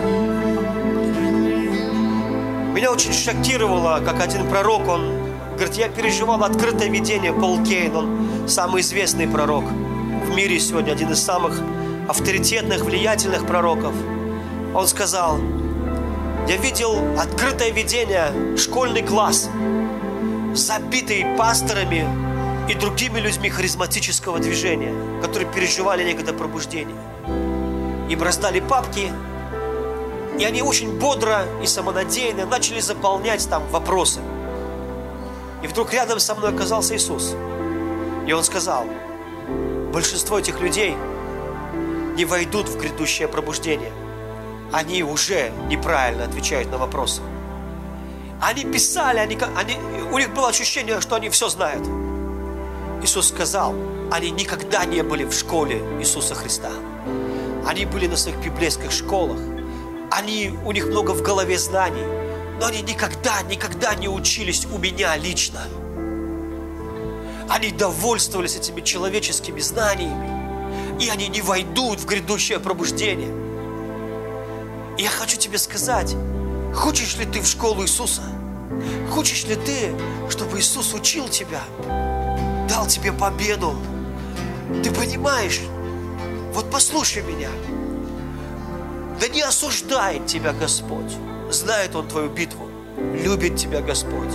меня очень шокировало, как один пророк, он говорит, я переживал открытое видение. Пол Кейн, он самый известный пророк в мире сегодня, один из самых авторитетных, влиятельных пророков. Он сказал, я видел открытое видение, школьный класс, забитый пасторами и другими людьми харизматического движения, которые переживали некогда пробуждение. Им раздали папки, и они очень бодро и самонадеянно начали заполнять там вопросы. И вдруг рядом со мной оказался Иисус. И Он сказал, большинство этих людей не войдут в грядущее пробуждение. Они уже неправильно отвечают на вопросы. Они писали, у них было ощущение, что они все знают. Иисус сказал, они никогда не были в школе Иисуса Христа. Они были на своих библейских школах. У них много в голове знаний. Но они никогда не учились у меня лично. Они довольствовались этими человеческими знаниями. И они не войдут в грядущее пробуждение. И я хочу тебе сказать, хочешь ли ты в школу Иисуса? Хочешь ли ты, чтобы Иисус учил тебя, дал тебе победу? Ты понимаешь? Вот послушай меня. Да не осуждает тебя Господь. Знает Он твою битву. Любит тебя Господь.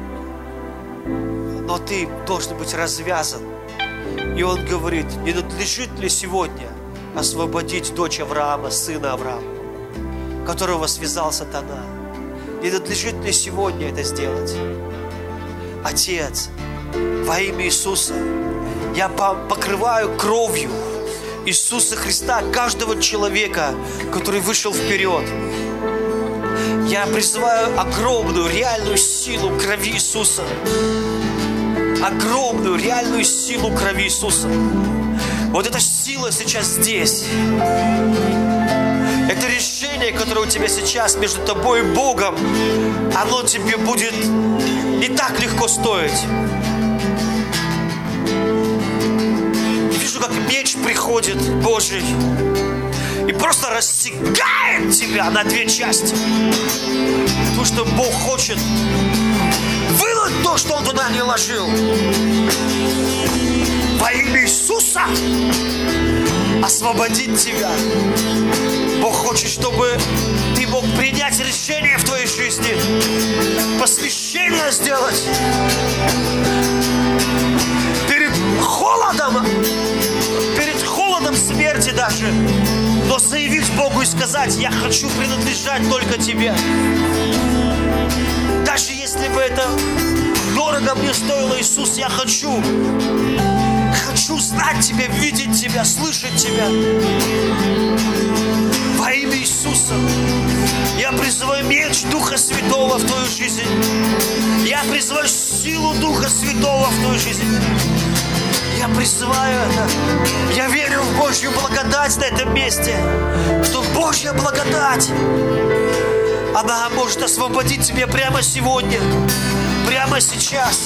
Но ты должен быть развязан. И Он говорит, не надлежит ли сегодня освободить дочь Авраама, сына Авраама, которого связал сатана. Не надлежит ли сегодня это сделать? Отец, во имя Иисуса, я покрываю кровью Иисуса Христа каждого человека, который вышел вперед. Я призываю огромную, реальную силу крови Иисуса. Огромную, реальную силу крови Иисуса. Вот эта сила сейчас здесь. Это решение, которое у тебя сейчас между тобой и Богом, оно тебе будет не так легко стоить. Вижу, как меч приходит Божий и просто рассекает тебя на две части. Потому что Бог хочет вынуть то, что Он туда не ложил. Во имя Иисуса освободить тебя. Бог хочет, чтобы ты мог принять решение в твоей жизни, посвящение сделать перед холодом смерти даже, но заявить Богу и сказать: я хочу принадлежать только Тебе. Даже если бы это дорого мне стоило, Иисус, я хочу знать Тебя, видеть Тебя, слышать Тебя. Во имя Иисуса я призываю меч Духа Святого в твою жизнь. Я призываю силу Духа Святого в твою жизнь. Я призываю это. Я верю в Божью благодать на этом месте. Что Божья благодать, она может освободить тебя прямо сегодня, прямо сейчас.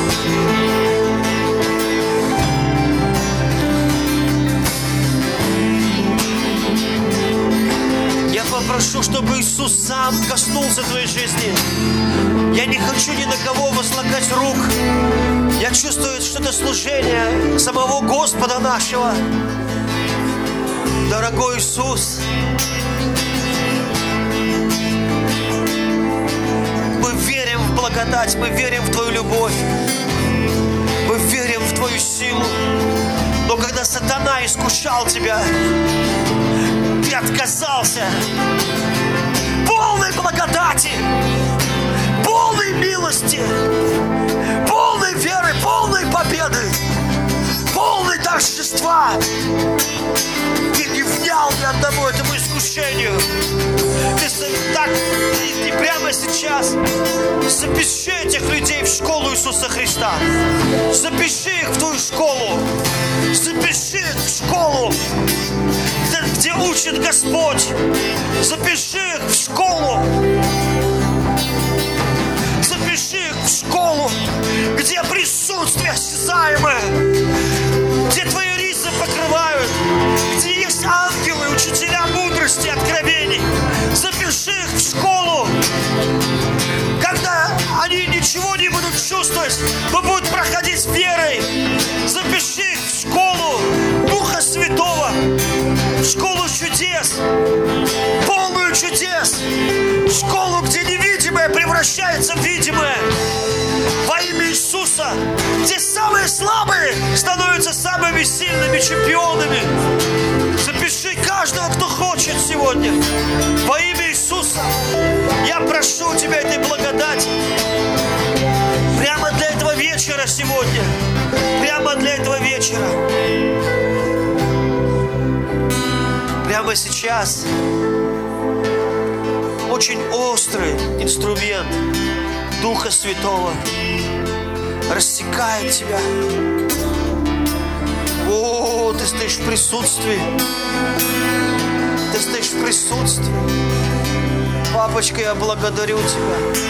Я попрошу, чтобы Иисус сам коснулся твоей жизни. Я не хочу ни на кого возлагать рук. Я чувствую, что это служение самого Господа нашего. Дорогой Иисус, мы верим в благодать, мы верим в Твою любовь, мы верим в Твою силу. Но когда сатана искушал тебя, ты отказался. Полной благодати, полной милости, полной веры, полной победы, полной торжества. Ты не внял ни одному этому искушению. Ты так и прямо сейчас запиши этих людей в школу Иисуса Христа. Запиши их в твою школу. Запиши их в школу, где учит Господь. Запиши их в школу. Запиши их в школу, где присутствие осязаемое, где твои ризы покрывают, где есть ангелы, учителя мудрости, откровений. Запиши их в школу, когда они ничего не будут чувствовать, но будут проходить верой. Запиши их в школу Духа Святого, в школу чудес, полную чудес, в школу, где невидимое превращается в видимое. Во имя Иисуса, где самые слабые становятся самыми сильными чемпионами. Запиши каждого, кто хочет сегодня. Во имя Иисуса я прошу Тебя этой благодати прямо для этого вечера сегодня. Прямо для этого вечера. Прямо сейчас очень острый инструмент Духа Святого рассекает тебя. О, ты стоишь в присутствии. Ты стоишь в присутствии. Папочка, я благодарю Тебя.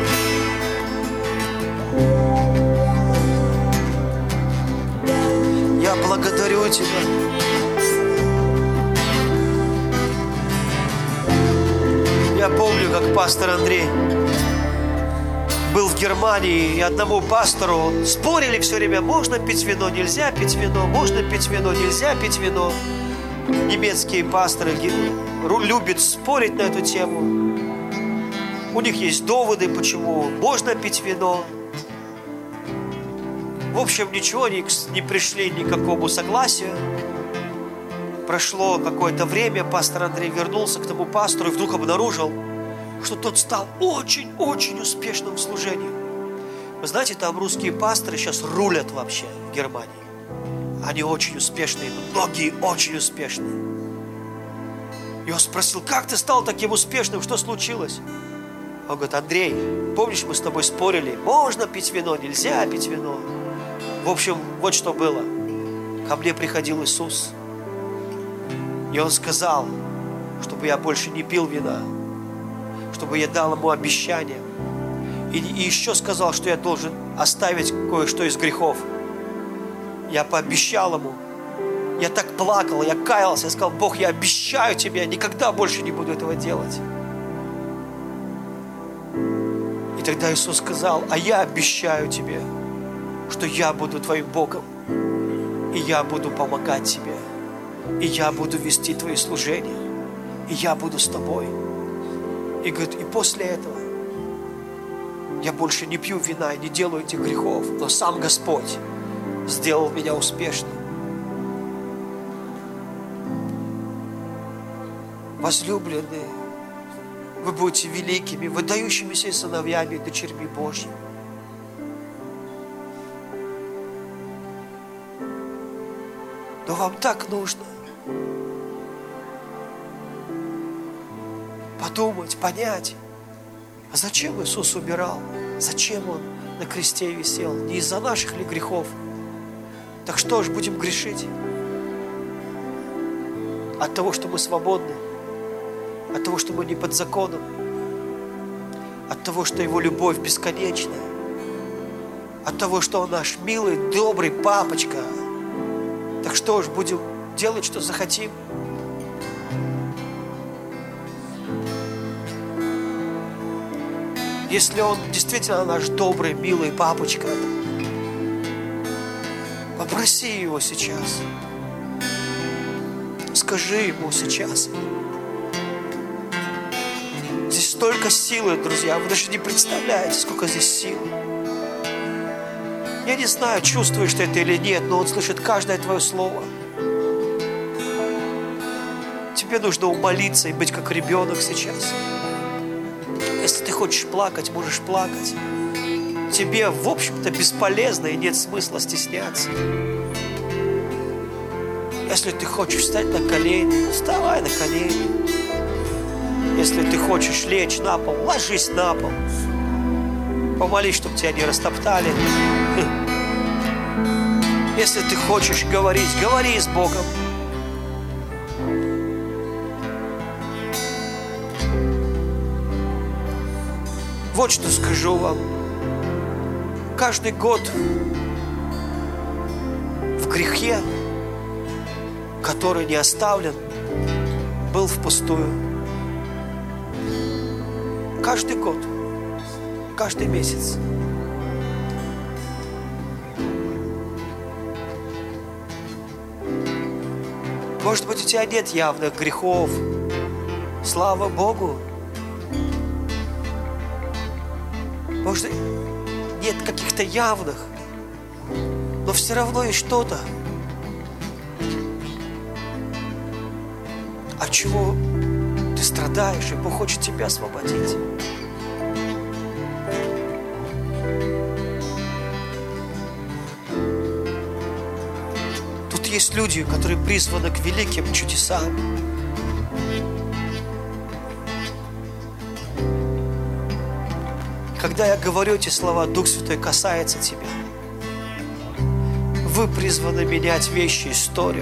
Я благодарю Тебя. Я помню, как пастор Андрей был в Германии, и одному пастору спорили все время: можно пить вино, нельзя пить вино, можно пить вино, нельзя пить вино. Немецкие пасторы любят спорить на эту тему. У них есть доводы, почему можно пить вино. В общем, ничего не пришли ни к какому согласию. Прошло какое-то время, пастор Андрей вернулся к тому пастору и вдруг обнаружил, что тот стал очень-очень успешным в служении. Вы знаете, там русские пасторы сейчас рулят вообще в Германии. Они очень успешные, многие очень успешные. И он спросил, как ты стал таким успешным, что случилось? Он говорит, Андрей, помнишь, мы с тобой спорили, можно пить вино, нельзя пить вино. В общем, вот что было. Ко мне приходил Иисус, и Он сказал, чтобы я больше не пил вина, чтобы я дал Ему обещание. И еще сказал, что я должен оставить кое-что из грехов. Я пообещал Ему. Я так плакал, я каялся, я сказал, Бог, я обещаю Тебе, я никогда больше не буду этого делать. И тогда Иисус сказал, а я обещаю Тебе, что я буду Твоим Богом, и я буду помогать Тебе, и я буду вести Твои служения, и я буду с Тобой. И говорит, и после этого я больше не пью вина и не делаю этих грехов, но сам Господь сделал меня успешным. Возлюбленные, вы будете великими, выдающимися сыновьями и дочерьми Божьими. Но вам так нужно подумать, понять, а зачем Иисус умирал? Зачем Он на кресте висел? Не из-за наших ли грехов? Так что ж, будем грешить? От того, что мы свободны? От того, что мы не под законом? От того, что Его любовь бесконечная? От того, что Он наш милый, добрый папочка? Так что ж, будем делать, что захотим? Если Он действительно наш добрый, милый папочка, попроси Его сейчас. Скажи Ему сейчас. Здесь столько силы, друзья, вы даже не представляете, сколько здесь силы. Я не знаю, чувствуешь ты это или нет, но Он слышит каждое твое слово. Тебе нужно умолиться и быть как ребенок сейчас. Если ты хочешь плакать, можешь плакать. Тебе, в общем-то, бесполезно и нет смысла стесняться. Если ты хочешь встать на колени, вставай на колени. Если ты хочешь лечь на пол, ложись на пол. Помолись, чтобы тебя не растоптали. Если ты хочешь говорить, говори с Богом. Вот что скажу вам. Каждый год в грехе, который не оставлен, был впустую. Каждый год, каждый месяц. Может быть, у тебя нет явных грехов. Слава Богу. Может, нет каких-то явных, но все равно есть что-то, от чего ты страдаешь, и Бог хочет тебя освободить. Тут есть люди, которые призваны к великим чудесам. Когда я говорю эти слова, Дух Святой касается тебя. Вы призваны менять вещи, историю.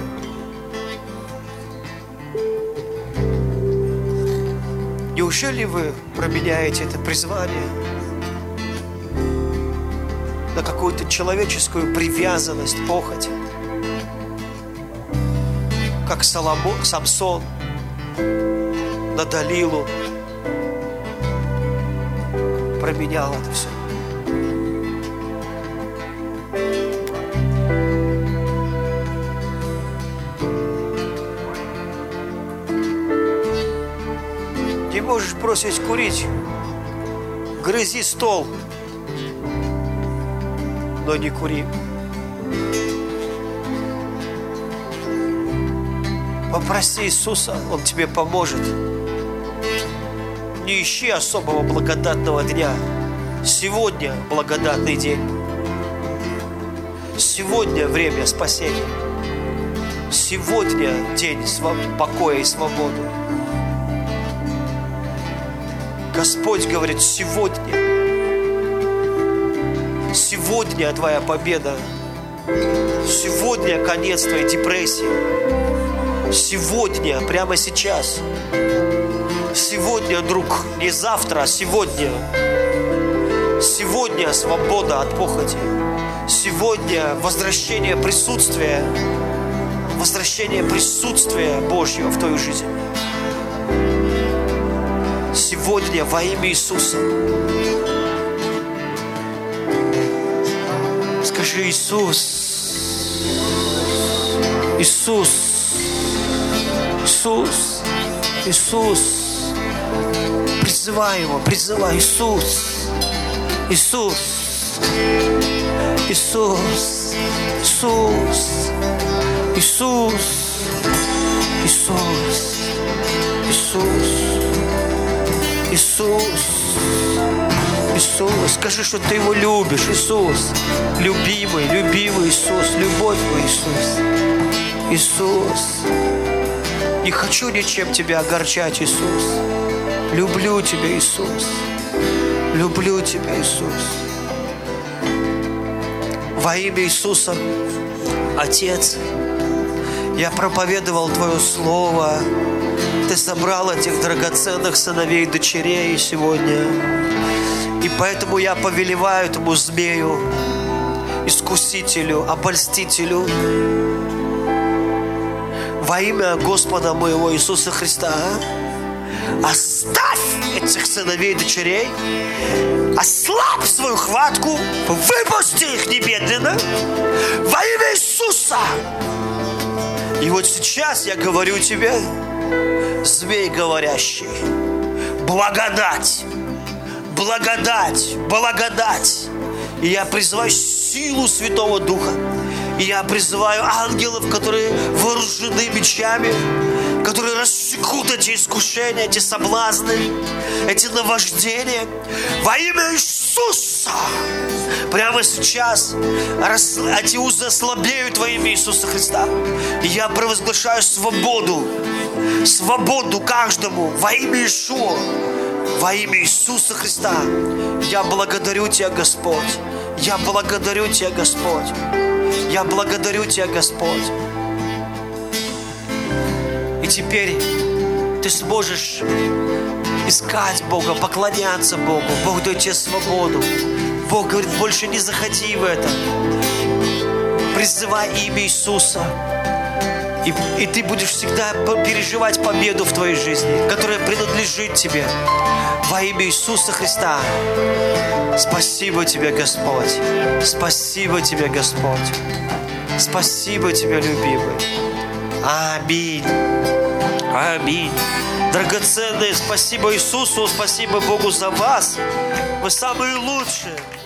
Неужели вы променяете это призвание на какую-то человеческую привязанность, похоть? Как Самсон на Далилу променял это все. Не можешь бросить курить, грызи стол, но не кури. Попроси Иисуса, Он тебе поможет. Не ищи особого благодатного дня. Сегодня благодатный день. Сегодня время спасения. Сегодня день покоя и свободы. Господь говорит, сегодня. Сегодня твоя победа. Сегодня конец твоей депрессии. Сегодня, прямо сейчас. Сегодня, друг, не завтра, а сегодня. Сегодня свобода от похоти. Сегодня возвращение присутствия Божьего в твою жизнь. Сегодня во имя Иисуса. Скажи: Иисус, Иисус, Иисус, Иисус. Призывай Его, призывай: Иисус, Иисус, Иисус, Иисус, Иисус, Иисус, Иисус, Иисус, Иисус. Скажи, что ты Его любишь, Иисус. Любимый, любимый Иисус, любовь мой Иисус. Иисус. Не хочу ничем Тебя огорчать, Иисус. Люблю Тебя, Иисус. Люблю Тебя, Иисус. Во имя Иисуса, Отец, я проповедовал Твое Слово. Ты собрал этих драгоценных сыновей и дочерей сегодня. И поэтому я повелеваю этому змею, искусителю, обольстителю, во имя Господа моего Иисуса Христа, оставь этих сыновей и дочерей, ослабь свою хватку, выпусти их немедленно во имя Иисуса. И вот сейчас я говорю тебе, змей говорящий, благодать, благодать, благодать. И я призываю силу Святого Духа. И я призываю ангелов, которые вооружены мечами, которые рассекут эти искушения, эти соблазны, эти наваждения. Во имя Иисуса! Прямо сейчас эти узы ослабеют во имя Иисуса Христа. И я провозглашаю свободу. Свободу каждому во имя Иешуа. Во имя Иисуса Христа. Я благодарю Тебя, Господь. Я благодарю Тебя, Господь. Я благодарю Тебя, Господь. И теперь ты сможешь искать Бога, поклоняться Богу. Бог дает тебе свободу. Бог говорит: больше не заходи в это. Призывай имя Иисуса. И ты будешь всегда переживать победу в твоей жизни, которая принадлежит тебе. Во имя Иисуса Христа. Спасибо Тебе, Господь. Спасибо Тебе, Господь. Спасибо Тебе, любимый. Аминь. Аминь. Драгоценные, спасибо Иисусу, спасибо Богу за вас. Вы самые лучшие.